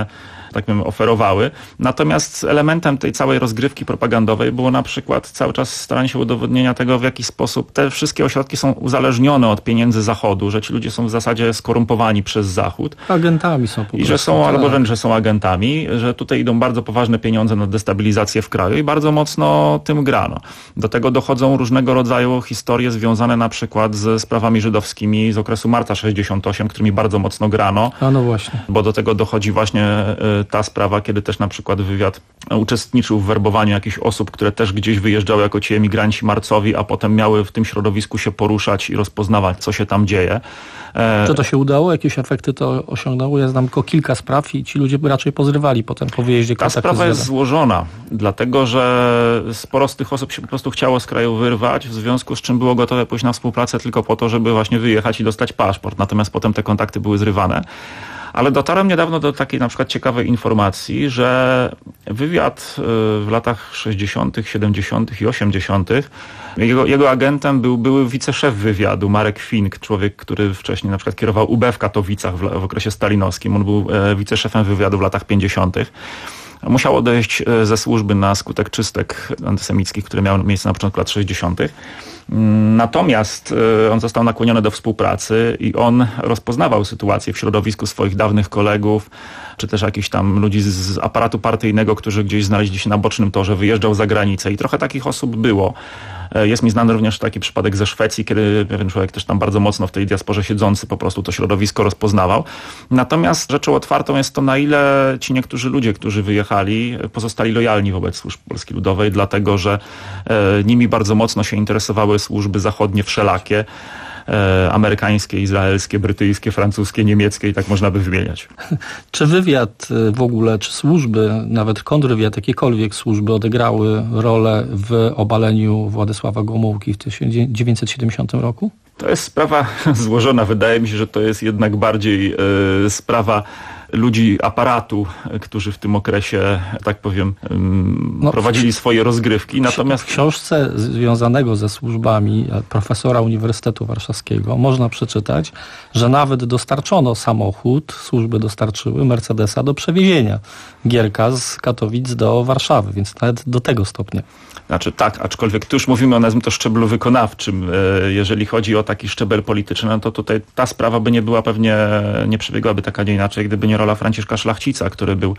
tak powiem, oferowały. Natomiast elementem tej całej rozgrywki propagandowej było na przykład cały czas staranie się udowodnienia tego, w jaki sposób te wszystkie ośrodki są uzależnione od pieniędzy Zachodu, że ci ludzie są w zasadzie skorumpowani przez Zachód. Agentami są po prostu. I że są, tak. albo wręcz, że są agentami, że tutaj idą bardzo poważne pieniądze na destabilizację w kraju i bardzo mocno tym grano. Do tego dochodzą różnego rodzaju historie związane na przykład ze sprawami żydowskimi z okresu marca sześćdziesiątego ósmego, którymi bardzo mocno grano. A no właśnie. Bo do tego dochodzi właśnie ta sprawa, kiedy też na przykład wywiad uczestniczył w werbowaniu jakichś osób, które też gdzieś wyjeżdżały jako ci emigranci marcowi, a potem miały w tym środowisku się poruszać i rozpoznawać, co się tam dzieje. Czy to się udało? Jakieś efekty to osiągnęło? Ja znam tylko kilka spraw i ci ludzie raczej pozrywali potem po wyjeździe Ta kontaktu sprawa z jest złożona, dlatego że sporo z tych osób się po prostu chciało z kraju wyrwać, w związku z czym było gotowe pójść na współpracę tylko po to, żeby właśnie wyjechać i dostać paszport. Natomiast potem te kontakty były zrywane. Ale dotarłem niedawno do takiej na przykład ciekawej informacji, że wywiad w latach sześćdziesiątych, siedemdziesiątych i osiemdziesiątych Jego, jego agentem był były wiceszef wywiadu Marek Fink, człowiek, który wcześniej na przykład kierował U B w Katowicach w, w okresie stalinowskim. On był wiceszefem wywiadu w latach pięćdziesiątych. Musiał odejść ze służby na skutek czystek antysemickich, które miały miejsce na początku lat sześćdziesiątych. Natomiast on został nakłoniony do współpracy i on rozpoznawał sytuację w środowisku swoich dawnych kolegów, czy też jakichś tam ludzi z aparatu partyjnego, którzy gdzieś znaleźli się na bocznym torze, wyjeżdżał za granicę i trochę takich osób było. Jest mi znany również taki przypadek ze Szwecji, kiedy pewien człowiek też tam bardzo mocno w tej diasporze siedzący po prostu to środowisko rozpoznawał. Natomiast rzeczą otwartą jest to, na ile ci niektórzy ludzie, którzy wyjechali, pozostali lojalni wobec służb Polski Ludowej, dlatego że e, nimi bardzo mocno się interesowały służby zachodnie wszelakie, e, amerykańskie, izraelskie, brytyjskie, francuskie, niemieckie i tak można by wymieniać. Czy wywiad w ogóle, czy służby, nawet kontrwywiad, jakiekolwiek służby odegrały rolę w obaleniu Władysława Gomułki w tysiąc dziewięćset siedemdziesiątym roku? To jest sprawa złożona. Wydaje mi się, że to jest jednak bardziej e, sprawa ludzi aparatu, którzy w tym okresie, tak powiem, no, prowadzili swoje rozgrywki. Natomiast w książce związanego ze służbami profesora Uniwersytetu Warszawskiego można przeczytać, że nawet dostarczono samochód, służby dostarczyły Mercedesa do przewiezienia Gierka z Katowic do Warszawy, więc nawet do tego stopnia. Znaczy tak, aczkolwiek tu już mówimy o, nazwijmy to, szczeblu wykonawczym. Jeżeli chodzi o taki szczebel polityczny, no to tutaj ta sprawa by nie była pewnie, nie przebiegłaby tak, a nie inaczej, gdyby nie rola Franciszka Szlachcica, który był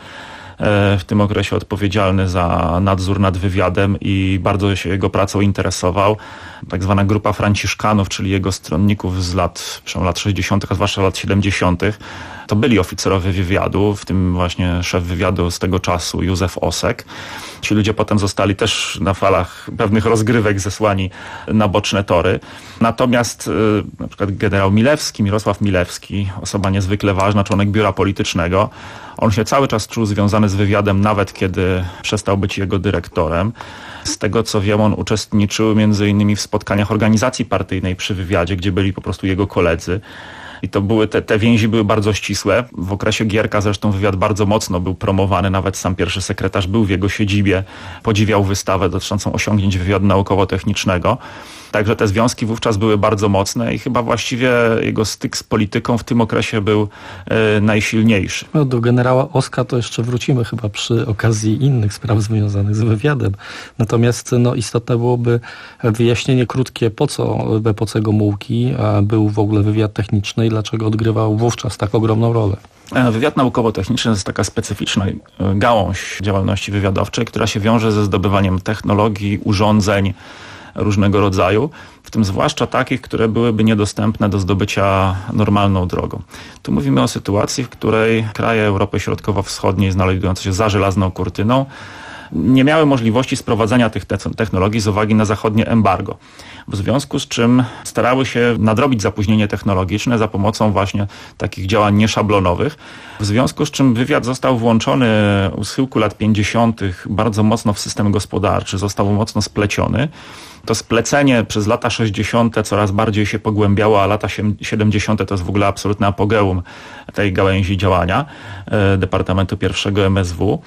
w tym okresie odpowiedzialny za nadzór nad wywiadem i bardzo się jego pracą interesował. Tak zwana grupa Franciszkanów, czyli jego stronników z lat, lat sześćdziesiątych, a zwłaszcza lat siedemdziesiątych, to byli oficerowie wywiadu, w tym właśnie szef wywiadu z tego czasu Józef Osek. Ci ludzie potem zostali też na falach pewnych rozgrywek zesłani na boczne tory. Natomiast na przykład generał Milewski, Mirosław Milewski, osoba niezwykle ważna, członek biura politycznego, on się cały czas czuł związany z wywiadem, nawet kiedy przestał być jego dyrektorem. Z tego co wiem, on uczestniczył między innymi w spotkaniach organizacji partyjnej przy wywiadzie, gdzie byli po prostu jego koledzy. I to były te, te więzi były bardzo ścisłe. W okresie Gierka zresztą wywiad bardzo mocno był promowany. Nawet sam pierwszy sekretarz był w jego siedzibie, podziwiał wystawę dotyczącą osiągnięć wywiadu naukowo-technicznego. Także te związki wówczas były bardzo mocne i chyba właściwie jego styk z polityką w tym okresie był e, najsilniejszy. No, do generała Oska to jeszcze wrócimy chyba przy okazji innych spraw związanych z wywiadem. Natomiast no, istotne byłoby wyjaśnienie krótkie, po co w epoce Gomułki był w ogóle wywiad techniczny i dlaczego odgrywał wówczas tak ogromną rolę. Wywiad naukowo-techniczny to jest taka specyficzna gałąź działalności wywiadowczej, która się wiąże ze zdobywaniem technologii, urządzeń różnego rodzaju, w tym zwłaszcza takich, które byłyby niedostępne do zdobycia normalną drogą. Tu mówimy o sytuacji, w której kraje Europy Środkowo-Wschodniej znajdujące się za żelazną kurtyną nie miały możliwości sprowadzania tych technologii z uwagi na zachodnie embargo. W związku z czym starały się nadrobić zapóźnienie technologiczne za pomocą właśnie takich działań nieszablonowych. W związku z czym wywiad został włączony u schyłku lat pięćdziesiątych bardzo mocno w system gospodarczy, został mocno spleciony. To splecenie przez lata sześćdziesiąte coraz bardziej się pogłębiało, a lata siedemdziesiąte to jest w ogóle absolutne apogeum tej gałęzi działania Departamentu pierwszego M S W.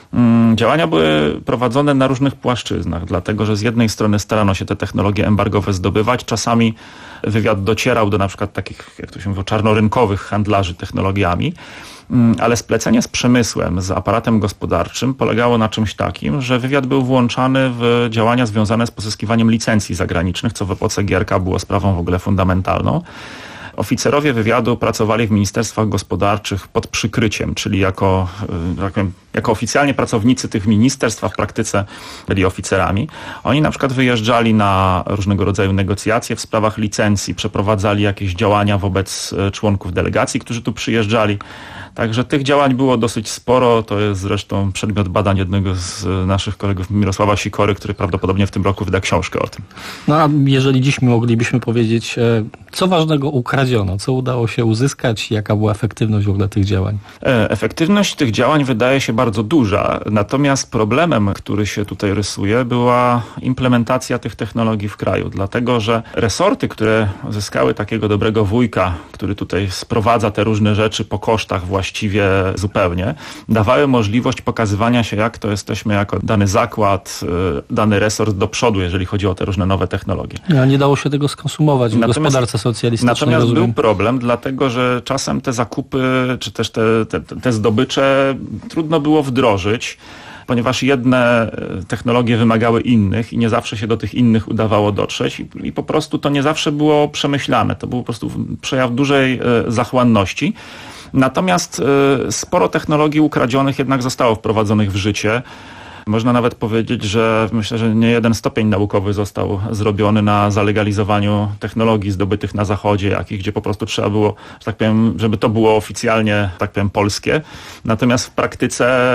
Działania były prowadzone na różnych płaszczyznach, dlatego że z jednej strony starano się te technologie embargowe zdobywać, czasami wywiad docierał do na przykład takich, jak to się mówi, czarnorynkowych handlarzy technologiami, ale splecenie z przemysłem, z aparatem gospodarczym polegało na czymś takim, że wywiad był włączany w działania związane z pozyskiwaniem licencji zagranicznych, co w epoce G R K było sprawą w ogóle fundamentalną. Oficerowie wywiadu pracowali w ministerstwach gospodarczych pod przykryciem, czyli jako, jak powiem, jako oficjalnie pracownicy tych ministerstw, a w praktyce byli oficerami. Oni na przykład wyjeżdżali na różnego rodzaju negocjacje w sprawach licencji, przeprowadzali jakieś działania wobec członków delegacji, którzy tu przyjeżdżali. Także tych działań było dosyć sporo. To jest zresztą przedmiot badań jednego z naszych kolegów, Mirosława Sikory, który prawdopodobnie w tym roku wyda książkę o tym. No a jeżeli dziś moglibyśmy powiedzieć, co ważnego ukradziono, co udało się uzyskać, jaka była efektywność w ogóle tych działań? Efektywność tych działań wydaje się bardzo duża, natomiast problemem, który się tutaj rysuje, była implementacja tych technologii w kraju, dlatego że resorty, które zyskały takiego dobrego wujka, który tutaj sprowadza te różne rzeczy po kosztach właściwie zupełnie, dawały możliwość pokazywania się, jak to jesteśmy jako dany zakład, dany resort do przodu, jeżeli chodzi o te różne nowe technologie. A nie dało się tego skonsumować w natomiast, gospodarce socjalistycznej. Natomiast rozumiem. Był problem, dlatego że czasem te zakupy, czy też te, te, te zdobycze trudno było wdrożyć, ponieważ jedne technologie wymagały innych i nie zawsze się do tych innych udawało dotrzeć i, i po prostu to nie zawsze było przemyślane. To był po prostu przejaw dużej zachłanności. Natomiast sporo technologii ukradzionych jednak zostało wprowadzonych w życie. Można nawet powiedzieć, że myślę, że nie jeden stopień naukowy został zrobiony na zalegalizowaniu technologii zdobytych na Zachodzie, jakich, gdzie po prostu trzeba było, że tak powiem, żeby to było oficjalnie, tak powiem, polskie. Natomiast w praktyce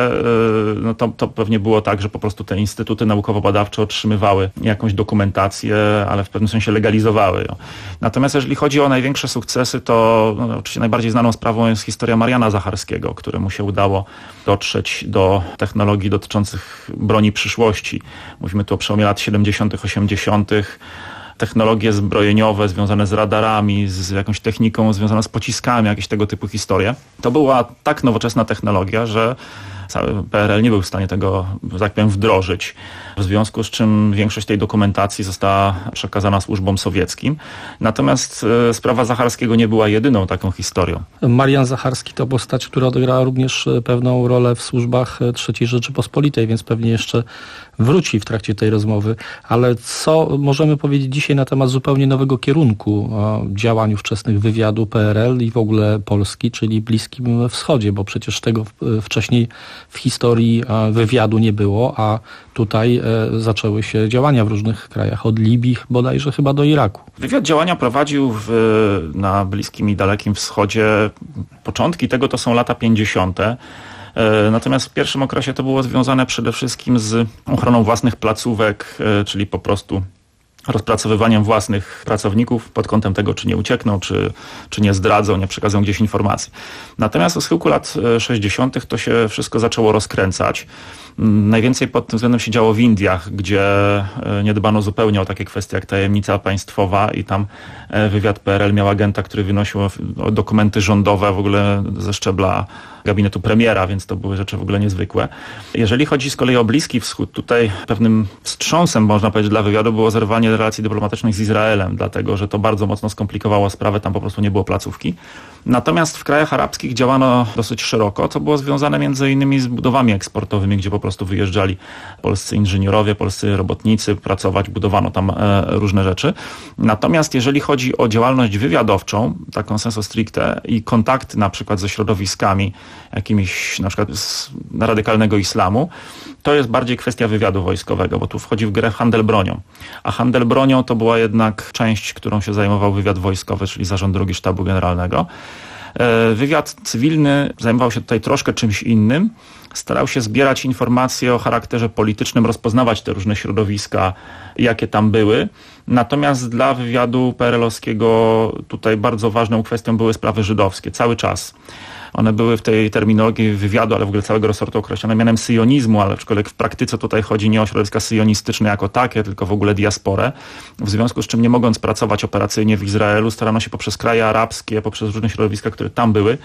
no to, to pewnie było tak, że po prostu te instytuty naukowo-badawcze otrzymywały jakąś dokumentację, ale w pewnym sensie legalizowały ją. Natomiast jeżeli chodzi o największe sukcesy, to no, oczywiście najbardziej znaną sprawą jest historia Mariana Zacharskiego, któremu się udało dotrzeć do technologii dotyczących broni przyszłości. Mówimy tu o przełomie lat siedemdziesiątych, osiemdziesiątych. Technologie zbrojeniowe związane z radarami, z jakąś techniką związaną z pociskami, jakieś tego typu historie. To była tak nowoczesna technologia, że cały P R L nie był w stanie tego, że tak powiem, wdrożyć. W związku z czym większość tej dokumentacji została przekazana służbom sowieckim. Natomiast e, sprawa Zacharskiego nie była jedyną taką historią. Marian Zacharski to postać, która odegrała również pewną rolę w służbach trzeciej Rzeczypospolitej, więc pewnie jeszcze wróci w trakcie tej rozmowy. Ale co możemy powiedzieć dzisiaj na temat zupełnie nowego kierunku działań ówczesnych wywiadu P R L i w ogóle Polski, czyli Bliskim Wschodzie, bo przecież tego wcześniej w historii wywiadu nie było, a tutaj zaczęły się działania w różnych krajach, od Libii bodajże chyba do Iraku. Wywiad działania prowadził w, na Bliskim i Dalekim Wschodzie. Początki tego to są lata pięćdziesiąte. Natomiast w pierwszym okresie to było związane przede wszystkim z ochroną własnych placówek, czyli po prostu rozpracowywaniem własnych pracowników pod kątem tego, czy nie uciekną, czy, czy nie zdradzą, nie przekazują gdzieś informacji. Natomiast w schyłku lat sześćdziesiątych to się wszystko zaczęło rozkręcać. Najwięcej pod tym względem się działo w Indiach, gdzie nie dbano zupełnie o takie kwestie jak tajemnica państwowa i tam wywiad P R L miał agenta, który wynosił dokumenty rządowe w ogóle ze szczebla gabinetu premiera, więc to były rzeczy w ogóle niezwykłe. Jeżeli chodzi z kolei o Bliski Wschód, tutaj pewnym wstrząsem, można powiedzieć, dla wywiadu było zerwanie relacji dyplomatycznych z Izraelem, dlatego że to bardzo mocno skomplikowało sprawę, tam po prostu nie było placówki. Natomiast w krajach arabskich działano dosyć szeroko, co było związane między innymi z budowami eksportowymi, gdzie po prostu wyjeżdżali polscy inżynierowie, polscy robotnicy pracować, budowano tam e, różne rzeczy. Natomiast jeżeli chodzi o działalność wywiadowczą, taką sensu stricte i kontakty na przykład ze środowiskami jakimiś na przykład z radykalnego islamu, to jest bardziej kwestia wywiadu wojskowego, bo tu wchodzi w grę handel bronią. A handel bronią to była jednak część, którą się zajmował wywiad wojskowy, czyli Zarząd Drugi Sztabu Generalnego. Wywiad cywilny zajmował się tutaj troszkę czymś innym. Starał się zbierać informacje o charakterze politycznym, rozpoznawać te różne środowiska, jakie tam były. Natomiast dla wywiadu P R L-owskiego tutaj bardzo ważną kwestią były sprawy żydowskie, cały czas. One były w tej terminologii wywiadu, ale w ogóle całego resortu określone mianem syjonizmu, ale aczkolwiek w praktyce tutaj chodzi nie o środowiska syjonistyczne jako takie, tylko w ogóle diasporę. W związku z czym nie mogąc pracować operacyjnie w Izraelu, starano się poprzez kraje arabskie, poprzez różne środowiska, które tam były,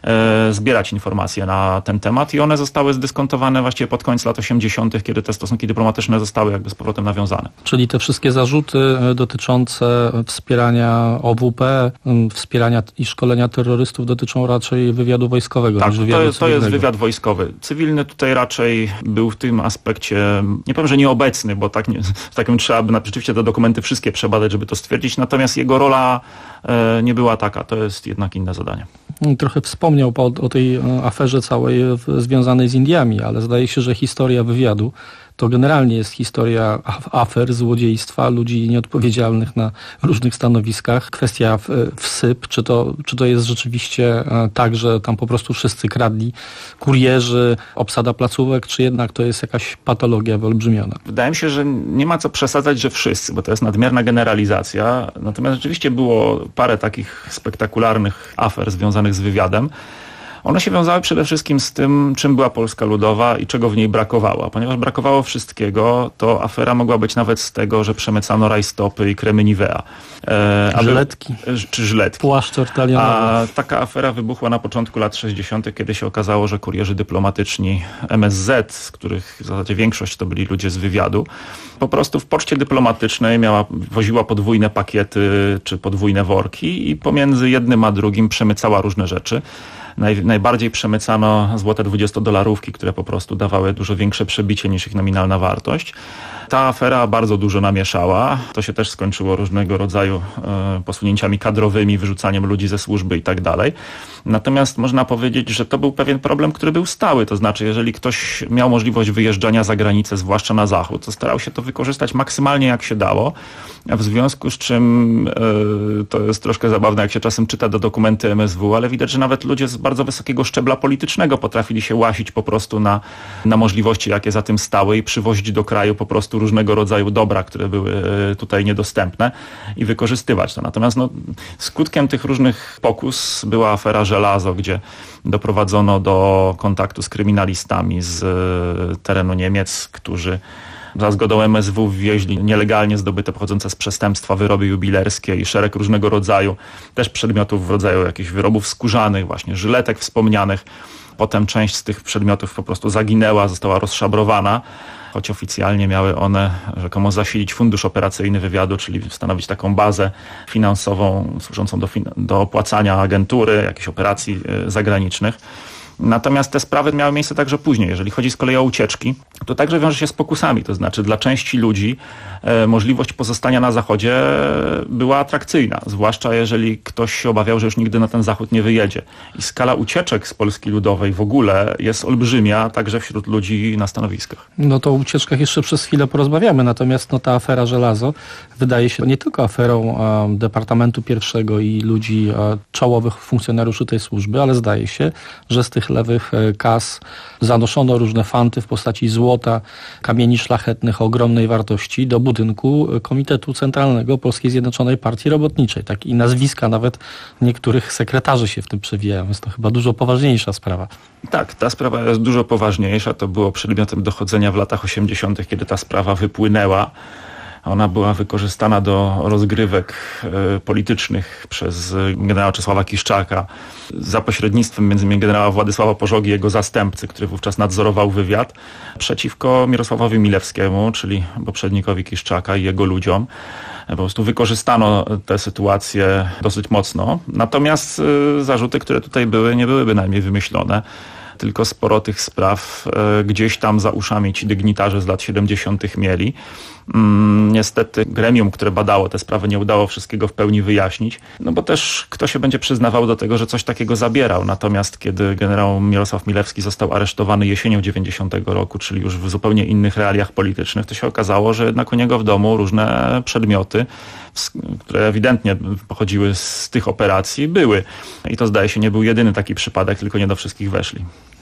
e, zbierać informacje na ten temat i one zostały zdyskontowane właściwie pod koniec lat osiemdziesiątych, kiedy te stosunki dyplomatyczne zostały jakby z powrotem nawiązane. Czyli te wszystkie zarzuty dotyczące wspierania O W P, wspierania i szkolenia terrorystów dotyczą raczej wywiadu wojskowego tak, niż wywiadu to, jest, to jest cywilnego. wywiad wojskowy. Cywilny tutaj raczej był w tym aspekcie, nie powiem, że nieobecny, bo tak, nie, takim trzeba by rzeczywiście te dokumenty wszystkie przebadać, żeby to stwierdzić, natomiast jego rola e, nie była taka. To jest jednak inne zadanie. Trochę wspomniał pan o tej aferze całej związanej z Indiami, ale zdaje się, że historia wywiadu to generalnie jest historia afer, złodziejstwa, ludzi nieodpowiedzialnych na różnych stanowiskach. Kwestia wsyp, czy to, czy to jest rzeczywiście tak, że tam po prostu wszyscy kradli, kurierzy, obsada placówek, czy jednak to jest jakaś patologia wyolbrzymiona? Wydaje mi się, że nie ma co przesadzać, że wszyscy, bo to jest nadmierna generalizacja. Natomiast rzeczywiście było parę takich spektakularnych afer związanych z wywiadem. One się wiązały przede wszystkim z tym, czym była Polska Ludowa i czego w niej brakowało. A ponieważ brakowało wszystkiego, to afera mogła być nawet z tego, że przemycano rajstopy i kremy Nivea. E, żyletki. Aby, czy żyletki. Płaszcze ortalianowe. A taka afera wybuchła na początku lat sześćdziesiątych, kiedy się okazało, że kurierzy dyplomatyczni M S Z, z których w zasadzie większość to byli ludzie z wywiadu, po prostu w poczcie dyplomatycznej miała, woziła podwójne pakiety czy podwójne worki i pomiędzy jednym a drugim przemycała różne rzeczy. Naj, najbardziej przemycano złote dwudziestodolarówki, które po prostu dawały dużo większe przebicie niż ich nominalna wartość. Ta afera bardzo dużo namieszała. To się też skończyło różnego rodzaju e, posunięciami kadrowymi, wyrzucaniem ludzi ze służby i tak dalej. Natomiast można powiedzieć, że to był pewien problem, który był stały. To znaczy, jeżeli ktoś miał możliwość wyjeżdżania za granicę, zwłaszcza na zachód, to starał się to wykorzystać maksymalnie jak się dało. A w związku z czym e, to jest troszkę zabawne, jak się czasem czyta do dokumenty M S W, ale widać, że nawet ludzie z bardzo wysokiego szczebla politycznego potrafili się łasić po prostu na, na możliwości, jakie za tym stały i przywozić do kraju po prostu różnego rodzaju dobra, które były tutaj niedostępne i wykorzystywać to. Natomiast no, skutkiem tych różnych pokus była afera Żelazo, gdzie doprowadzono do kontaktu z kryminalistami z terenu Niemiec, którzy za zgodą M S W wwieźli nielegalnie zdobyte pochodzące z przestępstwa wyroby jubilerskie i szereg różnego rodzaju też przedmiotów w rodzaju jakichś wyrobów skórzanych, właśnie żyletek wspomnianych. Potem część z tych przedmiotów po prostu zaginęła, została rozszabrowana, choć oficjalnie miały one rzekomo zasilić fundusz operacyjny wywiadu, czyli stanowić taką bazę finansową służącą do, fin- do opłacania agentury, jakichś operacji y, zagranicznych. Natomiast te sprawy miały miejsce także później. Jeżeli chodzi z kolei o ucieczki, to także wiąże się z pokusami. To znaczy dla części ludzi e, możliwość pozostania na Zachodzie była atrakcyjna. Zwłaszcza jeżeli ktoś się obawiał, że już nigdy na ten Zachód nie wyjedzie. I skala ucieczek z Polski Ludowej w ogóle jest olbrzymia, także wśród ludzi na stanowiskach. No to o ucieczkach jeszcze przez chwilę porozmawiamy. Natomiast no, ta afera Żelazo wydaje się nie tylko aferą a, Departamentu Pierwszego i ludzi, a, czołowych funkcjonariuszy tej służby, ale zdaje się, że z tych lewych kas zanoszono różne fanty w postaci złota, kamieni szlachetnych o ogromnej wartości do budynku Komitetu Centralnego Polskiej Zjednoczonej Partii Robotniczej. Tak, i nazwiska nawet niektórych sekretarzy się w tym przewijają. Jest to chyba dużo poważniejsza sprawa. Tak, ta sprawa jest dużo poważniejsza. To było przedmiotem dochodzenia w latach osiemdziesiątych, kiedy ta sprawa wypłynęła. Ona była wykorzystana do rozgrywek y, politycznych przez generała Czesława Kiszczaka za pośrednictwem między innymi generała Władysława Pożogi, jego zastępcy, który wówczas nadzorował wywiad, przeciwko Mirosławowi Milewskiemu, czyli poprzednikowi Kiszczaka i jego ludziom. Po prostu wykorzystano tę sytuację dosyć mocno. Natomiast y, zarzuty, które tutaj były, nie były bynajmniej wymyślone. Tylko sporo tych spraw e, gdzieś tam za uszami ci dygnitarze z lat siedemdziesiątych mieli. Mm, niestety gremium, które badało te sprawy, nie udało wszystkiego w pełni wyjaśnić, no bo też kto się będzie przyznawał do tego, że coś takiego zabierał. Natomiast kiedy generał Mirosław Milewski został aresztowany jesienią dziewięćdziesiątego roku, czyli już w zupełnie innych realiach politycznych, to się okazało, że jednak u niego w domu różne przedmioty, które ewidentnie pochodziły z tych operacji, były. I to zdaje się nie był jedyny taki przypadek, tylko nie do wszystkich weszli.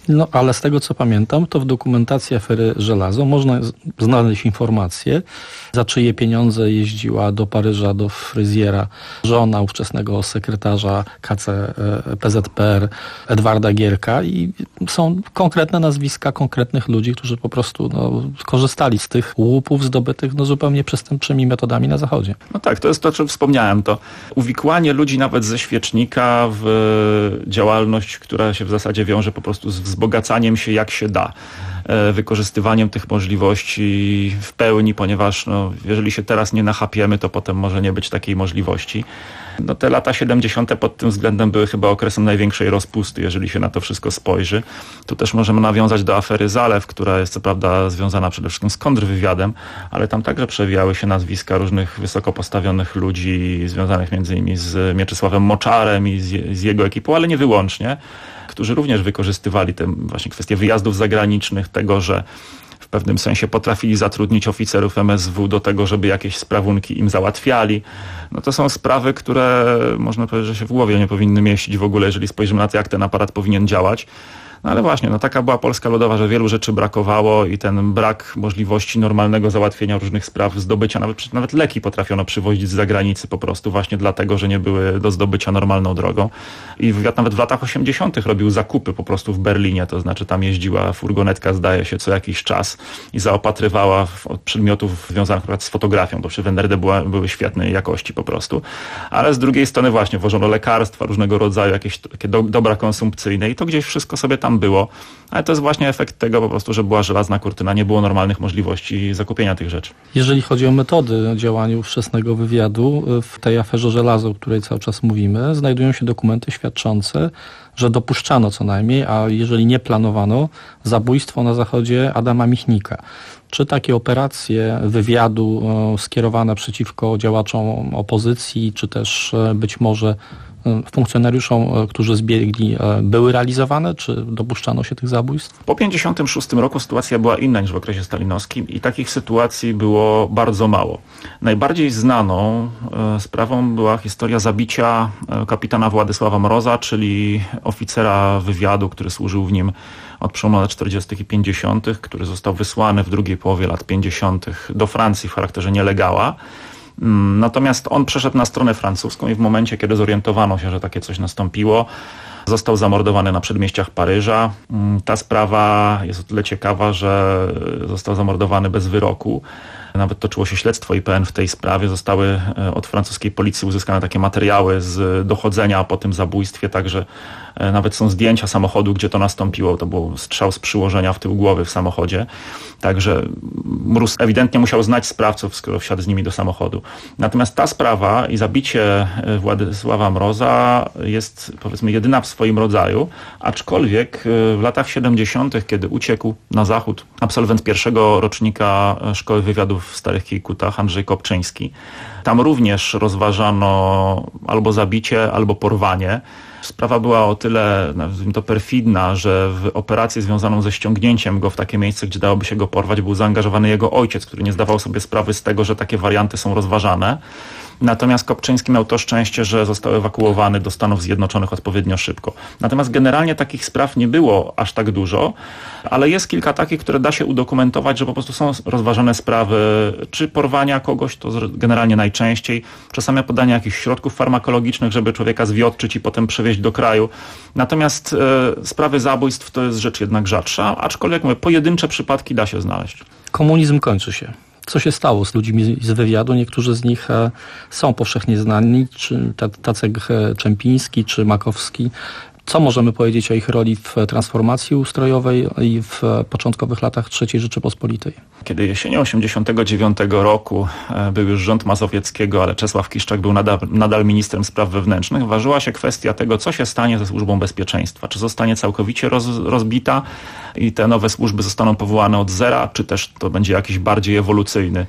No ale z tego co pamiętam, to w dokumentacji afery Żelazo można znaleźć informacje, za czyje pieniądze jeździła do Paryża, do fryzjera żona ówczesnego sekretarza K C P Z P R Edwarda Gierka i są konkretne nazwiska konkretnych ludzi, którzy po prostu no, korzystali z tych łupów zdobytych no, zupełnie przestępczymi metodami na Zachodzie. No tak, to jest to, o czym wspomniałem. To uwikłanie ludzi nawet ze świecznika w działalność, która się w zasadzie wiąże po prostu z wzbogacaniem się jak się da. Wykorzystywaniem tych możliwości w pełni, ponieważ no, jeżeli się teraz nie nachapiemy, to potem może nie być takiej możliwości. No, te lata siedemdziesiąte pod tym względem były chyba okresem największej rozpusty, jeżeli się na to wszystko spojrzy. Tu też możemy nawiązać do afery Zalew, która jest co prawda związana przede wszystkim z kontrwywiadem, ale tam także przewijały się nazwiska różnych wysoko postawionych ludzi związanych między innymi z Mieczysławem Moczarem i z, z jego ekipą, ale nie wyłącznie, którzy również wykorzystywali te właśnie kwestie wyjazdów zagranicznych, tego, że w pewnym sensie potrafili zatrudnić oficerów M S W do tego, żeby jakieś sprawunki im załatwiali. No to są sprawy, które można powiedzieć, że się w głowie nie powinny mieścić w ogóle, jeżeli spojrzymy na to, jak ten aparat powinien działać. No ale właśnie, no taka była Polska Ludowa, że wielu rzeczy brakowało i ten brak możliwości normalnego załatwienia różnych spraw, zdobycia, nawet, nawet leki potrafiono przywozić z zagranicy po prostu właśnie dlatego, że nie były do zdobycia normalną drogą. I wywiad nawet w latach osiemdziesiątych robił zakupy po prostu w Berlinie, to znaczy tam jeździła furgonetka, zdaje się, co jakiś czas i zaopatrywała w przedmiotów związanych akurat z fotografią, bo przy W N R D była, były świetnej jakości po prostu. Ale z drugiej strony właśnie wożono lekarstwa, różnego rodzaju jakieś takie do, dobra konsumpcyjne i to gdzieś wszystko sobie tam było, ale to jest właśnie efekt tego po prostu, że była żelazna kurtyna, nie było normalnych możliwości zakupienia tych rzeczy. Jeżeli chodzi o metody działania ówczesnego wywiadu, w tej aferze Żelazo, o której cały czas mówimy, znajdują się dokumenty świadczące, że dopuszczano co najmniej, a jeżeli nie planowano, zabójstwo na Zachodzie Adama Michnika. Czy takie operacje wywiadu skierowane przeciwko działaczom opozycji, czy też być może funkcjonariuszom, którzy zbiegli, były realizowane? Czy dopuszczano się tych zabójstw? Po pięćdziesiątym szóstym roku sytuacja była inna niż w okresie stalinowskim i takich sytuacji było bardzo mało. Najbardziej znaną sprawą była historia zabicia kapitana Władysława Mroza, czyli oficera wywiadu, który służył w nim od przełomu lat czterdziestych i pięćdziesiątych, który został wysłany w drugiej połowie lat pięćdziesiątych do Francji w charakterze nielegała. Natomiast on przeszedł na stronę francuską i w momencie, kiedy zorientowano się, że takie coś nastąpiło, został zamordowany na przedmieściach Paryża. Ta sprawa jest o tyle ciekawa, że został zamordowany bez wyroku. Nawet toczyło się śledztwo I P N w tej sprawie. Zostały od francuskiej policji uzyskane takie materiały z dochodzenia po tym zabójstwie, także nawet są zdjęcia samochodu, gdzie to nastąpiło. To był strzał z przyłożenia w tył głowy w samochodzie. Także Mróz ewidentnie musiał znać sprawców, skoro wsiadł z nimi do samochodu. Natomiast ta sprawa i zabicie Władysława Mroza jest, powiedzmy, jedyna w swoim rodzaju, aczkolwiek w latach siedemdziesiątych, kiedy uciekł na zachód absolwent pierwszego rocznika Szkoły Wywiadu w Starych Kiejkutach, Andrzej Kopczyński, tam również rozważano albo zabicie, albo porwanie. Sprawa była o tyle, nazwijmy to, perfidna, że w operację związaną ze ściągnięciem go w takie miejsce, gdzie dałoby się go porwać, był zaangażowany jego ojciec, który nie zdawał sobie sprawy z tego, że takie warianty są rozważane. Natomiast Kopczyński miał to szczęście, że został ewakuowany do Stanów Zjednoczonych odpowiednio szybko. Natomiast generalnie takich spraw nie było aż tak dużo, ale jest kilka takich, które da się udokumentować, że po prostu są rozważane sprawy, czy porwania kogoś, to generalnie najczęściej, czasami podania jakichś środków farmakologicznych, żeby człowieka zwiotczyć i potem przewieźć do kraju. Natomiast e, sprawy zabójstw to jest rzecz jednak rzadsza, aczkolwiek mówię, pojedyncze przypadki da się znaleźć. Komunizm kończy się. Co się stało z ludźmi z wywiadu? Niektórzy z nich są powszechnie znani, czy Tacek Czempiński, czy Makowski. Co możemy powiedzieć o ich roli w transformacji ustrojowej i w początkowych latach trzeciej Rzeczypospolitej? Kiedy jesienią osiemdziesiątego dziewiątego roku był już rząd Mazowieckiego, ale Czesław Kiszczak był nadal, nadal ministrem spraw wewnętrznych, ważyła się kwestia tego, co się stanie ze Służbą Bezpieczeństwa. Czy zostanie całkowicie roz, rozbita i te nowe służby zostaną powołane od zera, czy też to będzie jakiś bardziej ewolucyjny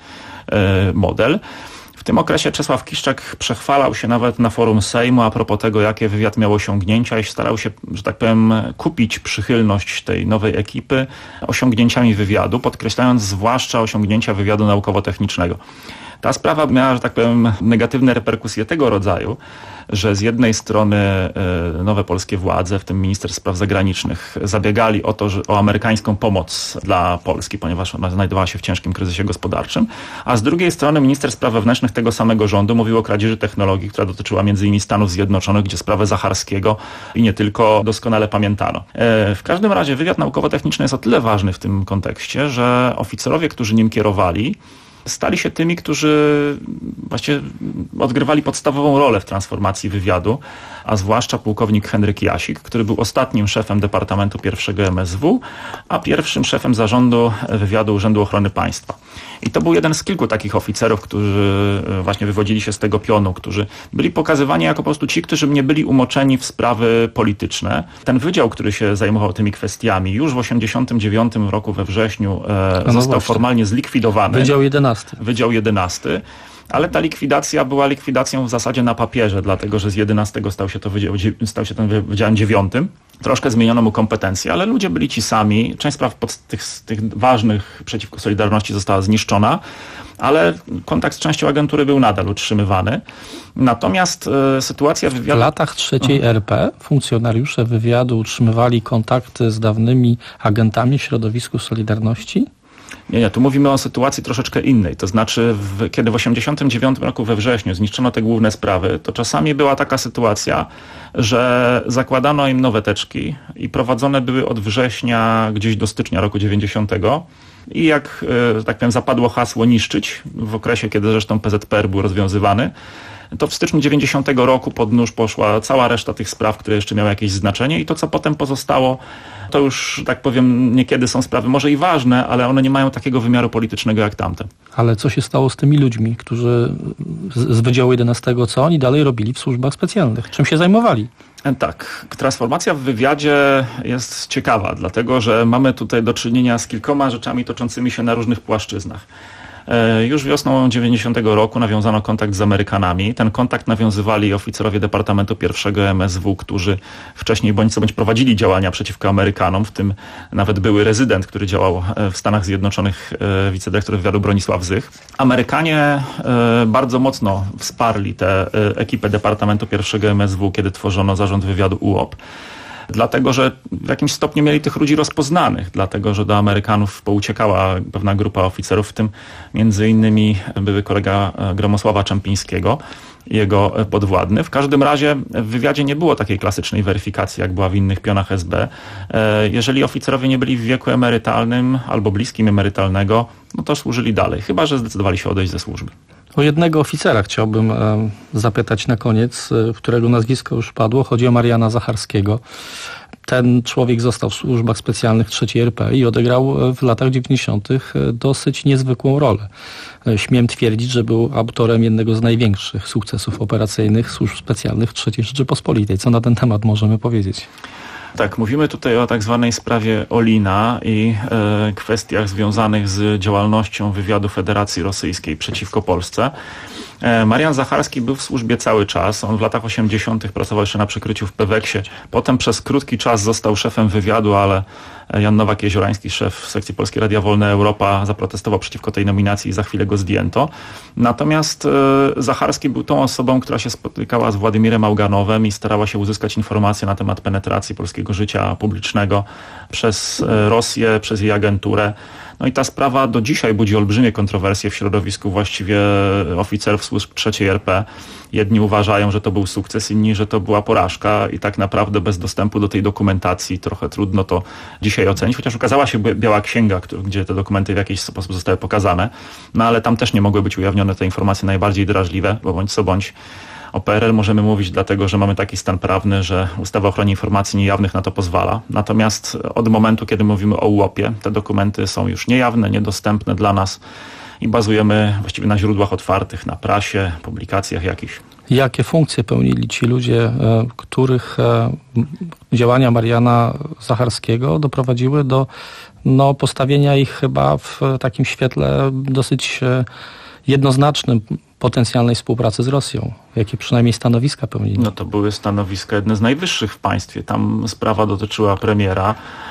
e, model. W tym okresie Czesław Kiszczak przechwalał się nawet na forum Sejmu a propos tego, jakie wywiad miał osiągnięcia i starał się, że tak powiem, kupić przychylność tej nowej ekipy osiągnięciami wywiadu, podkreślając zwłaszcza osiągnięcia wywiadu naukowo-technicznego. Ta sprawa miała, że tak powiem, negatywne reperkusje tego rodzaju, że z jednej strony nowe polskie władze, w tym minister spraw zagranicznych, zabiegali o to, że, o amerykańską pomoc dla Polski, ponieważ ona znajdowała się w ciężkim kryzysie gospodarczym, a z drugiej strony minister spraw wewnętrznych tego samego rządu mówił o kradzieży technologii, która dotyczyła między innymi Stanów Zjednoczonych, gdzie sprawę Zacharskiego i nie tylko doskonale pamiętano. W każdym razie wywiad naukowo-techniczny jest o tyle ważny w tym kontekście, że oficerowie, którzy nim kierowali, stali się tymi, którzy właściwie odgrywali podstawową rolę w transformacji wywiadu, a zwłaszcza pułkownik Henryk Jasik, który był ostatnim szefem Departamentu pierwszego M S W, a pierwszym szefem zarządu wywiadu Urzędu Ochrony Państwa. I to był jeden z kilku takich oficerów, którzy właśnie wywodzili się z tego pionu, którzy byli pokazywani jako po prostu ci, którzy nie byli umoczeni w sprawy polityczne. Ten wydział, który się zajmował tymi kwestiami, już w osiemdziesiątym dziewiątym roku we wrześniu e, no został właśnie. formalnie zlikwidowany. Wydział jedenasty. Wydział jedenasty. Ale ta likwidacja była likwidacją w zasadzie na papierze, dlatego że z jedenastego stał się to wydział, stał się ten wydziałem dziewiątym. Troszkę zmieniono mu kompetencje, ale ludzie byli ci sami. Część spraw pod tych, tych ważnych przeciwko Solidarności została zniszczona, ale kontakt z częścią agentury był nadal utrzymywany. Natomiast e, sytuacja wywiadu... W latach trzeciej R P funkcjonariusze wywiadu utrzymywali kontakty z dawnymi agentami w środowisku Solidarności? Nie, nie, tu mówimy o sytuacji troszeczkę innej. To znaczy, w, kiedy w osiemdziesiątym dziewiątym roku we wrześniu zniszczono te główne sprawy, to czasami była taka sytuacja, że zakładano im nowe teczki i prowadzone były od września gdzieś do stycznia roku dziewięćdziesiątego. I jak, że tak powiem, zapadło hasło niszczyć, w okresie, kiedy zresztą P Z P R był rozwiązywany, to w styczniu dziewięćdziesiątego roku pod nóż poszła cała reszta tych spraw, które jeszcze miały jakieś znaczenie i to, co potem pozostało, to już, tak powiem, niekiedy są sprawy może i ważne, ale one nie mają takiego wymiaru politycznego jak tamte. Ale co się stało z tymi ludźmi, którzy z, z Wydziału jedenastego, co oni dalej robili w służbach specjalnych? Czym się zajmowali? Tak, transformacja w wywiadzie jest ciekawa, dlatego że mamy tutaj do czynienia z kilkoma rzeczami toczącymi się na różnych płaszczyznach. Już wiosną dziewięćdziesiątego roku nawiązano kontakt z Amerykanami. Ten kontakt nawiązywali oficerowie Departamentu pierwszego M S W, którzy wcześniej bądź co bądź prowadzili działania przeciwko Amerykanom, w tym nawet były rezydent, który działał w Stanach Zjednoczonych, wicedyrektor wywiadu Bronisław Zych. Amerykanie bardzo mocno wsparli tę ekipę Departamentu pierwszego M S W, kiedy tworzono zarząd wywiadu U O P. Dlatego, że w jakimś stopniu mieli tych ludzi rozpoznanych, dlatego, że do Amerykanów pouciekała pewna grupa oficerów, w tym między innymi były kolega Gromosława Czempińskiego, jego podwładny. W każdym razie w wywiadzie nie było takiej klasycznej weryfikacji, jak była w innych pionach S B. Jeżeli oficerowie nie byli w wieku emerytalnym albo bliskim emerytalnego, no to służyli dalej, chyba że zdecydowali się odejść ze służby. O jednego oficera chciałbym e, zapytać na koniec, e, którego nazwisko już padło. Chodzi o Mariana Zacharskiego. Ten człowiek został w służbach specjalnych trzeciej R P i odegrał w latach dziewięćdziesiątych dosyć niezwykłą rolę. E, śmiem twierdzić, że był autorem jednego z największych sukcesów operacyjnych służb specjalnych trzeciej Rzeczypospolitej. Co na ten temat możemy powiedzieć? Tak, mówimy tutaj o tak zwanej sprawie Olina i e, kwestiach związanych z działalnością wywiadu Federacji Rosyjskiej przeciwko Polsce. E, Marian Zacharski był w służbie cały czas. On w latach osiemdziesiątych pracował jeszcze na przykryciu w Peweksie. Potem przez krótki czas został szefem wywiadu, ale Jan Nowak-Jeziorański, szef sekcji Polskiej Radia Wolna Europa, zaprotestował przeciwko tej nominacji i za chwilę go zdjęto. Natomiast e, Zacharski był tą osobą, która się spotykała z Władimirem Auganowem i starała się uzyskać informacje na temat penetracji polskiego życia publicznego przez Rosję, przez jej agenturę. No i ta sprawa do dzisiaj budzi olbrzymie kontrowersje w środowisku właściwie oficerów służb trzeciej R P. Jedni uważają, że to był sukces, inni, że to była porażka i tak naprawdę bez dostępu do tej dokumentacji trochę trudno to dzisiaj ocenić, chociaż ukazała się biała księga, gdzie te dokumenty w jakiś sposób zostały pokazane, no ale tam też nie mogły być ujawnione te informacje najbardziej drażliwe, bo bądź co bądź o P R L możemy mówić dlatego, że mamy taki stan prawny, że ustawa o ochronie informacji niejawnych na to pozwala. Natomiast od momentu, kiedy mówimy o U O P-ie, te dokumenty są już niejawne, niedostępne dla nas i bazujemy właściwie na źródłach otwartych, na prasie, publikacjach jakichś. Jakie funkcje pełnili ci ludzie, których działania Mariana Zacharskiego doprowadziły do no, postawienia ich chyba w takim świetle dosyć jednoznacznym potencjalnej współpracy z Rosją? Jakie przynajmniej stanowiska pełnili? No to były stanowiska jedne z najwyższych w państwie. Tam sprawa dotyczyła premiera,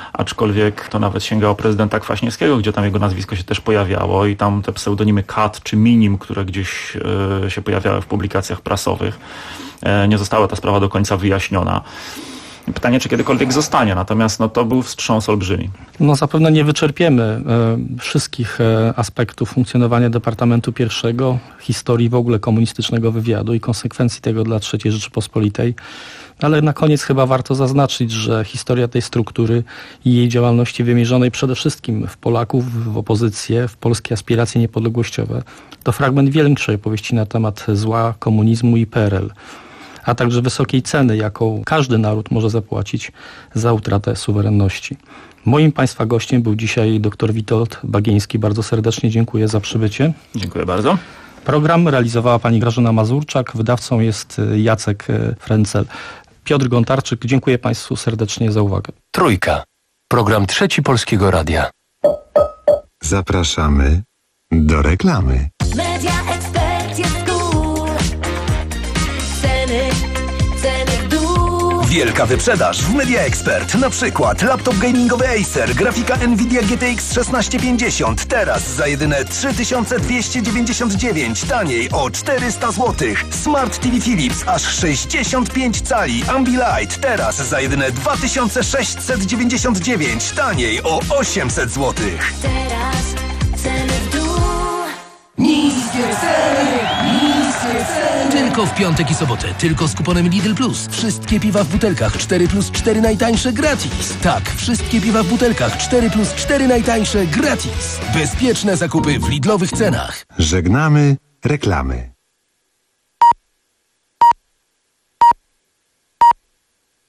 aczkolwiek to nawet sięgało prezydenta Kwaśniewskiego, gdzie tam jego nazwisko się też pojawiało i tam te pseudonimy Kat czy Minim, które gdzieś e, się pojawiały w publikacjach prasowych, e, nie została ta sprawa do końca wyjaśniona. Pytanie, czy kiedykolwiek zostanie, natomiast no, to był wstrząs olbrzymi. No zapewne nie wyczerpiemy e, wszystkich e, aspektów funkcjonowania Departamentu Pierwszego, historii w ogóle komunistycznego wywiadu i konsekwencji tego dla trzeciej Rzeczypospolitej. Ale na koniec chyba warto zaznaczyć, że historia tej struktury i jej działalności wymierzonej przede wszystkim w Polaków, w opozycję, w polskie aspiracje niepodległościowe to fragment większej opowieści na temat zła, komunizmu i P R L. A także wysokiej ceny, jaką każdy naród może zapłacić za utratę suwerenności. Moim Państwa gościem był dzisiaj dr Witold Bagieński. Bardzo serdecznie dziękuję za przybycie. Dziękuję bardzo. Program realizowała pani Grażyna Mazurczak, wydawcą jest Jacek Frencel. Piotr Gontarczyk, dziękuję Państwu serdecznie za uwagę. Trójka. Program Trzeci Polskiego Radia. Zapraszamy do reklamy. Media Expert jest cool. Ceny, ceny w dół. Wielka wyprzedaż w Media Expert. Na przykład laptop gamingowy Acer, grafika Nvidia G T X szesnaście pięćdziesiąt. Teraz za jedyne trzy tysiące dwieście dziewięćdziesiąt dziewięć. Taniej o czterysta złotych. Smart T V Philips aż sześćdziesiąt pięć cali. Ambilight teraz za jedyne dwa tysiące sześćset dziewięćdziesiąt dziewięć. Taniej o osiemset złotych. Teraz ceny w dół. Niskie ceny, niskie ceny. Tylko w piątek i sobotę, tylko z kuponem Lidl Plus. Wszystkie piwa w butelkach cztery plus cztery najtańsze gratis. Tak, wszystkie piwa w butelkach cztery plus cztery najtańsze gratis. Bezpieczne zakupy w Lidlowych cenach. Żegnamy reklamy.